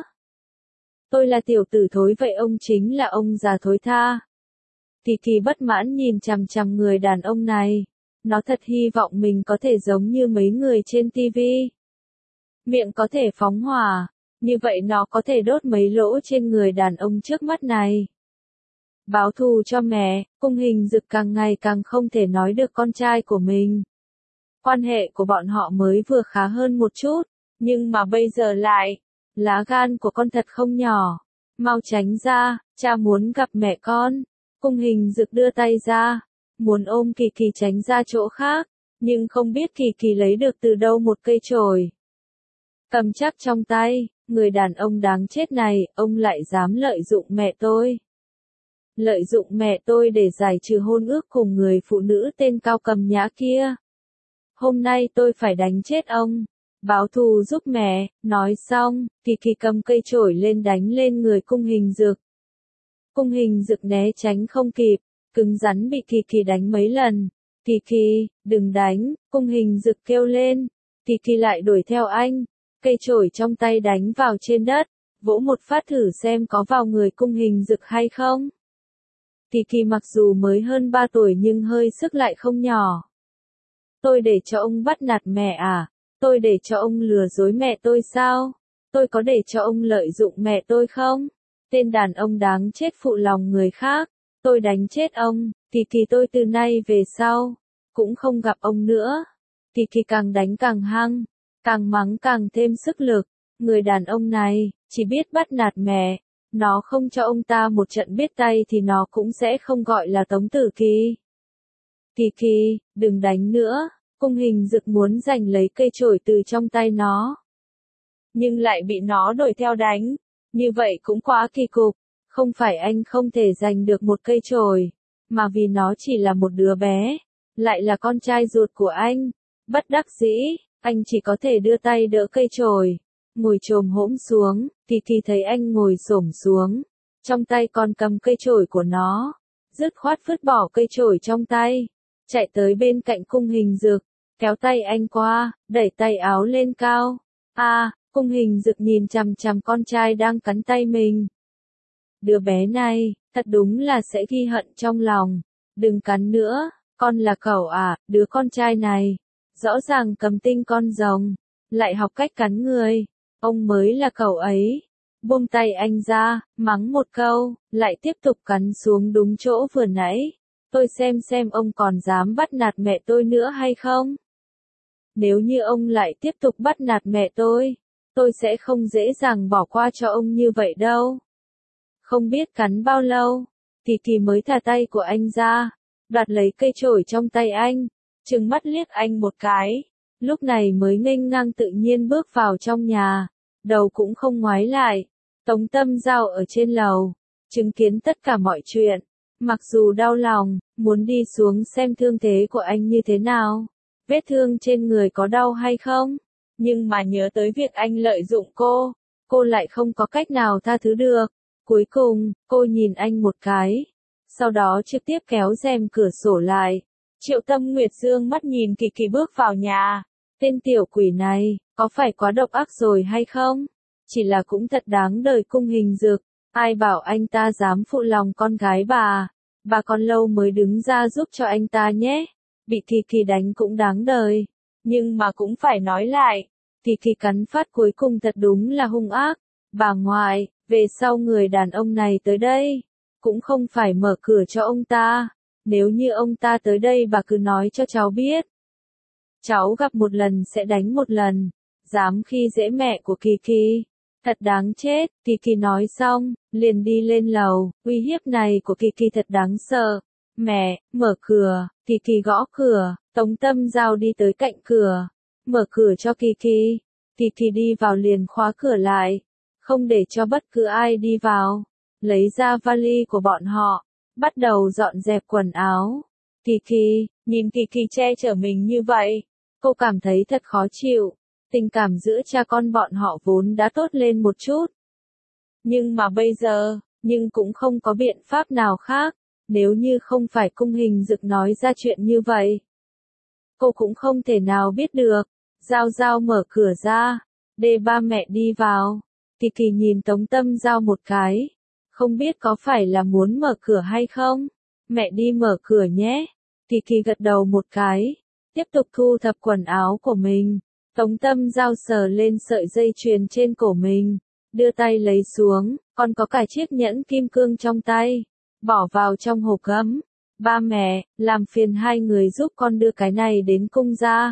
Speaker 1: Tôi là tiểu tử thối vậy ông chính là ông già thối tha. Kỳ Kỳ bất mãn nhìn chằm chằm người đàn ông này. Nó thật hy vọng mình có thể giống như mấy người trên tivi. Miệng có thể phóng hỏa. Như vậy nó có thể đốt mấy lỗ trên người đàn ông trước mắt này. Báo thù cho mẹ, Cung Hình Dực càng ngày càng không thể nói được con trai của mình. Quan hệ của bọn họ mới vừa khá hơn một chút, nhưng mà bây giờ lại, lá gan của con thật không nhỏ. Mau tránh ra, cha muốn gặp mẹ con. Cung Hình Dực đưa tay ra, muốn ôm Kỳ Kỳ tránh ra chỗ khác, nhưng không biết Kỳ Kỳ lấy được từ đâu một cây chổi. Cầm chắc trong tay, người đàn ông đáng chết này, ông lại dám lợi dụng mẹ tôi. Lợi dụng mẹ tôi để giải trừ hôn ước cùng người phụ nữ tên Cao Cầm Nhã kia. Hôm nay tôi phải đánh chết ông. Báo thù giúp mẹ. Nói xong, Kỳ Kỳ cầm cây chổi lên đánh lên người Cung Hình Dực. Cung Hình Dực né tránh không kịp, cứng rắn bị Kỳ Kỳ đánh mấy lần. Kỳ Kỳ, đừng đánh, Cung Hình Dực kêu lên. Kỳ Kỳ lại đuổi theo anh. Cây chổi trong tay đánh vào trên đất, vỗ một phát thử xem có vào người Cung Hình Dực hay không. Kỳ Kỳ mặc dù mới hơn 3 tuổi nhưng hơi sức lại không nhỏ. Tôi để cho ông bắt nạt mẹ à? Tôi để cho ông lừa dối mẹ tôi sao? Tôi có để cho ông lợi dụng mẹ tôi không? Tên đàn ông đáng chết phụ lòng người khác. Tôi đánh chết ông. Kỳ Kỳ tôi từ nay về sau cũng không gặp ông nữa. Kỳ Kỳ càng đánh càng hăng, càng mắng càng thêm sức lực. Người đàn ông này chỉ biết bắt nạt mẹ. Nó không cho ông ta một trận biết tay thì nó cũng sẽ không gọi là Tống Tử Kỳ. Kỳ Kỳ, đừng đánh nữa. Cung Hình Dực muốn giành lấy cây chổi từ trong tay nó. Nhưng lại bị nó đuổi theo đánh. Như vậy cũng quá kỳ cục. Không phải anh không thể giành được một cây chổi, mà vì nó chỉ là một đứa bé, lại là con trai ruột của anh. Bất đắc dĩ, anh chỉ có thể đưa tay đỡ cây chổi. Ngồi chồm hổm xuống, Kỳ Kỳ thấy anh ngồi xổm xuống, trong tay còn cầm cây chổi của nó, dứt khoát vứt bỏ cây chổi trong tay, chạy tới bên cạnh Cung Hình Dực, kéo tay anh qua, đẩy tay áo lên cao. Cung Hình Dực nhìn chằm chằm con trai đang cắn tay mình. Đứa bé này, thật đúng là sẽ ghi hận trong lòng. Đừng cắn nữa, con là cẩu à? Đứa con trai này, rõ ràng cầm tinh con rồng, lại học cách cắn người. Ông mới là cậu ấy. Buông tay anh ra, mắng một câu, lại tiếp tục cắn xuống đúng chỗ vừa nãy. Tôi xem ông còn dám bắt nạt mẹ tôi nữa hay không? Nếu như ông lại tiếp tục bắt nạt mẹ tôi sẽ không dễ dàng bỏ qua cho ông như vậy đâu. Không biết cắn bao lâu, Kỳ Kỳ mới thả tay của anh ra, đoạt lấy cây chổi trong tay anh, trừng mắt liếc anh một cái. Lúc này mới nghênh ngang tự nhiên bước vào trong nhà, đầu cũng không ngoái lại. Tống Tâm Giao ở trên lầu, chứng kiến tất cả mọi chuyện, mặc dù đau lòng, muốn đi xuống xem thương thế của anh như thế nào, vết thương trên người có đau hay không, nhưng mà nhớ tới việc anh lợi dụng cô lại không có cách nào tha thứ được. Cuối cùng, cô nhìn anh một cái, sau đó trực tiếp kéo rèm cửa sổ lại. Triệu Tâm Nguyệt dương mắt nhìn Kỳ Kỳ bước vào nhà. Tên tiểu quỷ này, có phải quá độc ác rồi hay không? Chỉ là cũng thật đáng đời Cung Hình Dực. Ai bảo anh ta dám phụ lòng con gái bà còn lâu mới đứng ra giúp cho anh ta nhé. Bị Kỳ Kỳ đánh cũng đáng đời. Nhưng mà cũng phải nói lại, Kỳ Kỳ cắn phát cuối cùng thật đúng là hung ác. Bà ngoại, về sau người đàn ông này tới đây, cũng không phải mở cửa cho ông ta. Nếu như ông ta tới đây bà cứ nói cho cháu biết. Cháu gặp một lần sẽ đánh một lần, dám khi dễ mẹ của Kỳ Kỳ. Thật đáng chết, Kiki nói xong, liền đi lên lầu, uy hiếp này của Kiki thật đáng sợ. Mẹ, mở cửa, Kiki gõ cửa, Tống Tâm Giao đi tới cạnh cửa, mở cửa cho Kiki. Kiki đi vào liền khóa cửa lại, không để cho bất cứ ai đi vào, lấy ra vali của bọn họ, bắt đầu dọn dẹp quần áo. Kiki, nhìn Kiki che chở mình như vậy, cô cảm thấy thật khó chịu. Tình cảm giữa cha con bọn họ vốn đã tốt lên một chút. Nhưng mà bây giờ, nhưng cũng không có biện pháp nào khác, nếu như không phải Cung Hình Dực nói ra chuyện như vậy. Cô cũng không thể nào biết được. Giao Giao mở cửa ra, để ba mẹ đi vào. Kiki nhìn Tống Tâm Giao một cái, không biết có phải là muốn mở cửa hay không. Mẹ đi mở cửa nhé. Kiki gật đầu một cái, tiếp tục thu thập quần áo của mình. Tống Tâm Giao sờ lên sợi dây chuyền trên cổ mình, đưa tay lấy xuống, còn có cả chiếc nhẫn kim cương trong tay, bỏ vào trong hộp gấm. Ba mẹ, làm phiền hai người giúp con đưa cái này đến cung gia.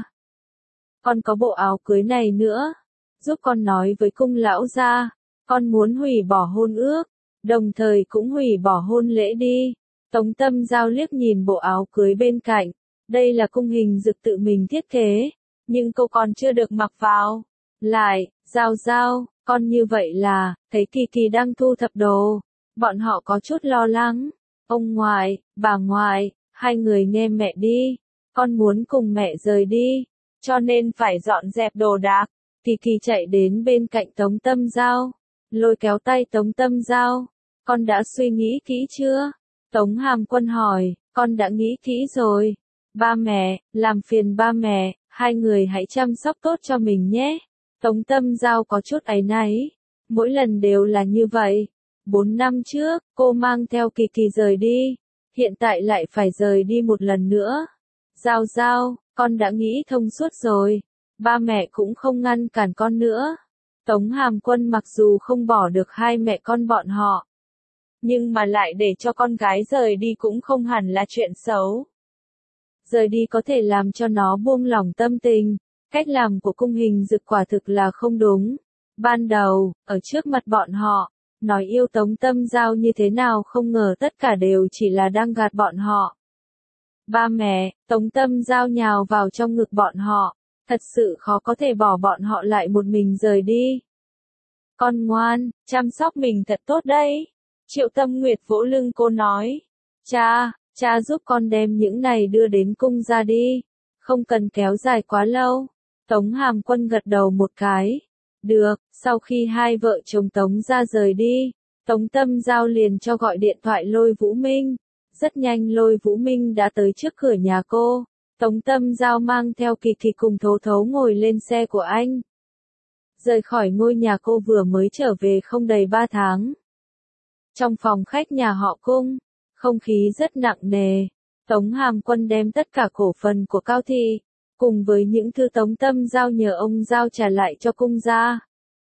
Speaker 1: Con có bộ áo cưới này nữa, giúp con nói với cung lão gia, con muốn hủy bỏ hôn ước, đồng thời cũng hủy bỏ hôn lễ đi. Tống Tâm Giao liếc nhìn bộ áo cưới bên cạnh, đây là Cung Hình Dực tự mình thiết kế, nhưng cô còn chưa được mặc vào. Lại, Giao Giao, con như vậy là, thấy Kiki đang thu thập đồ, bọn họ có chút lo lắng. Ông ngoại, bà ngoại, hai người nghe mẹ đi, con muốn cùng mẹ rời đi, cho nên phải dọn dẹp đồ đạc. Kiki chạy đến bên cạnh Tống Tâm Giao, lôi kéo tay Tống Tâm Giao, con đã suy nghĩ kỹ chưa? Tống Hàm Quân hỏi, con đã nghĩ kỹ rồi. Ba mẹ, làm phiền ba mẹ, hai người hãy chăm sóc tốt cho mình nhé. Tống Tâm Giao có chút áy náy, mỗi lần đều là như vậy. 4 năm trước, cô mang theo Kiki rời đi, hiện tại lại phải rời đi một lần nữa. Giao Giao, con đã nghĩ thông suốt rồi, ba mẹ cũng không ngăn cản con nữa. Tống Hàm Quân mặc dù không bỏ được hai mẹ con bọn họ, nhưng mà lại để cho con gái rời đi cũng không hẳn là chuyện xấu. Rời đi có thể làm cho nó buông lỏng tâm tình, cách làm của Cung Hình Dực quả thực là không đúng. Ban đầu, ở trước mặt bọn họ, nói yêu Tống Tâm Giao như thế nào không ngờ tất cả đều chỉ là đang gạt bọn họ. Ba mẹ, Tống Tâm Giao nhào vào trong ngực bọn họ, thật sự khó có thể bỏ bọn họ lại một mình rời đi. Con ngoan, chăm sóc mình thật tốt đấy. Triệu Tâm Nguyệt vỗ lưng cô nói, cha giúp con đem những này đưa đến cung ra đi, không cần kéo dài quá lâu. Tống Hàm Quân gật đầu một cái. Được, sau khi hai vợ chồng Tống ra rời đi, Tống Tâm Giao liền cho gọi điện thoại Lôi Vũ Minh. Rất nhanh Lôi Vũ Minh đã tới trước cửa nhà cô. Tống Tâm Giao mang theo Kiki cùng Thấu Thấu ngồi lên xe của anh. Rời khỏi ngôi nhà cô vừa mới trở về không đầy 3 tháng. Trong phòng khách nhà họ Cung, không khí rất nặng nề. Tống Hàm Quân đem tất cả cổ phần của Cao Thị, cùng với những thư Tống Tâm Giao nhờ ông giao trả lại cho cung gia.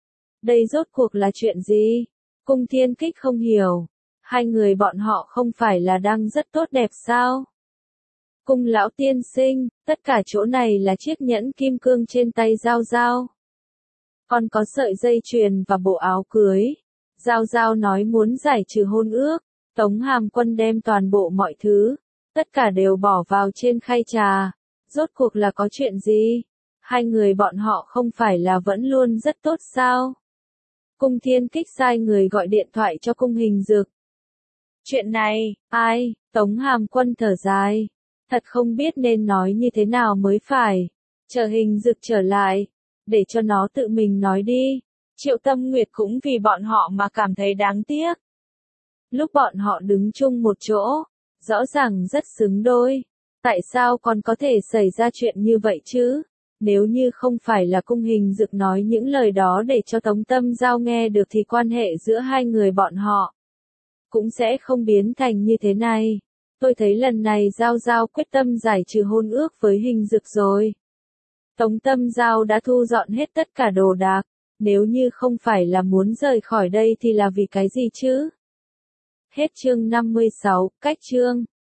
Speaker 1: Đây rốt cuộc là chuyện gì? Cung Thiên Kích không hiểu. Hai người bọn họ không phải là đang rất tốt đẹp sao? Cung lão tiên sinh, tất cả chỗ này là chiếc nhẫn kim cương trên tay Giao Giao. Còn có sợi dây chuyền và bộ áo cưới. Giao Giao nói muốn giải trừ hôn ước. Tống Hàm Quân đem toàn bộ mọi thứ, tất cả đều bỏ vào trên khay trà. Rốt cuộc là có chuyện gì? Hai người bọn họ không phải là vẫn luôn rất tốt sao? Cung Thiên Kích sai người gọi điện thoại cho Cung Hình Dực. Chuyện này, ai? Tống Hàm Quân thở dài. Thật không biết nên nói như thế nào mới phải. Chờ Hình Dực trở lại, để cho nó tự mình nói đi. Triệu Tâm Nguyệt cũng vì bọn họ mà cảm thấy đáng tiếc. Lúc bọn họ đứng chung một chỗ, rõ ràng rất xứng đôi. Tại sao còn có thể xảy ra chuyện như vậy chứ? Nếu như không phải là Cung Hình Dực nói những lời đó để cho Tống Tâm Giao nghe được thì quan hệ giữa hai người bọn họ cũng sẽ không biến thành như thế này. Tôi thấy lần này Giao Giao quyết tâm giải trừ hôn ước với Hình Dực rồi. Tống Tâm Giao đã thu dọn hết tất cả đồ đạc. Nếu như không phải là muốn rời khỏi đây thì là vì cái gì chứ? Hết chương 56, cách chương.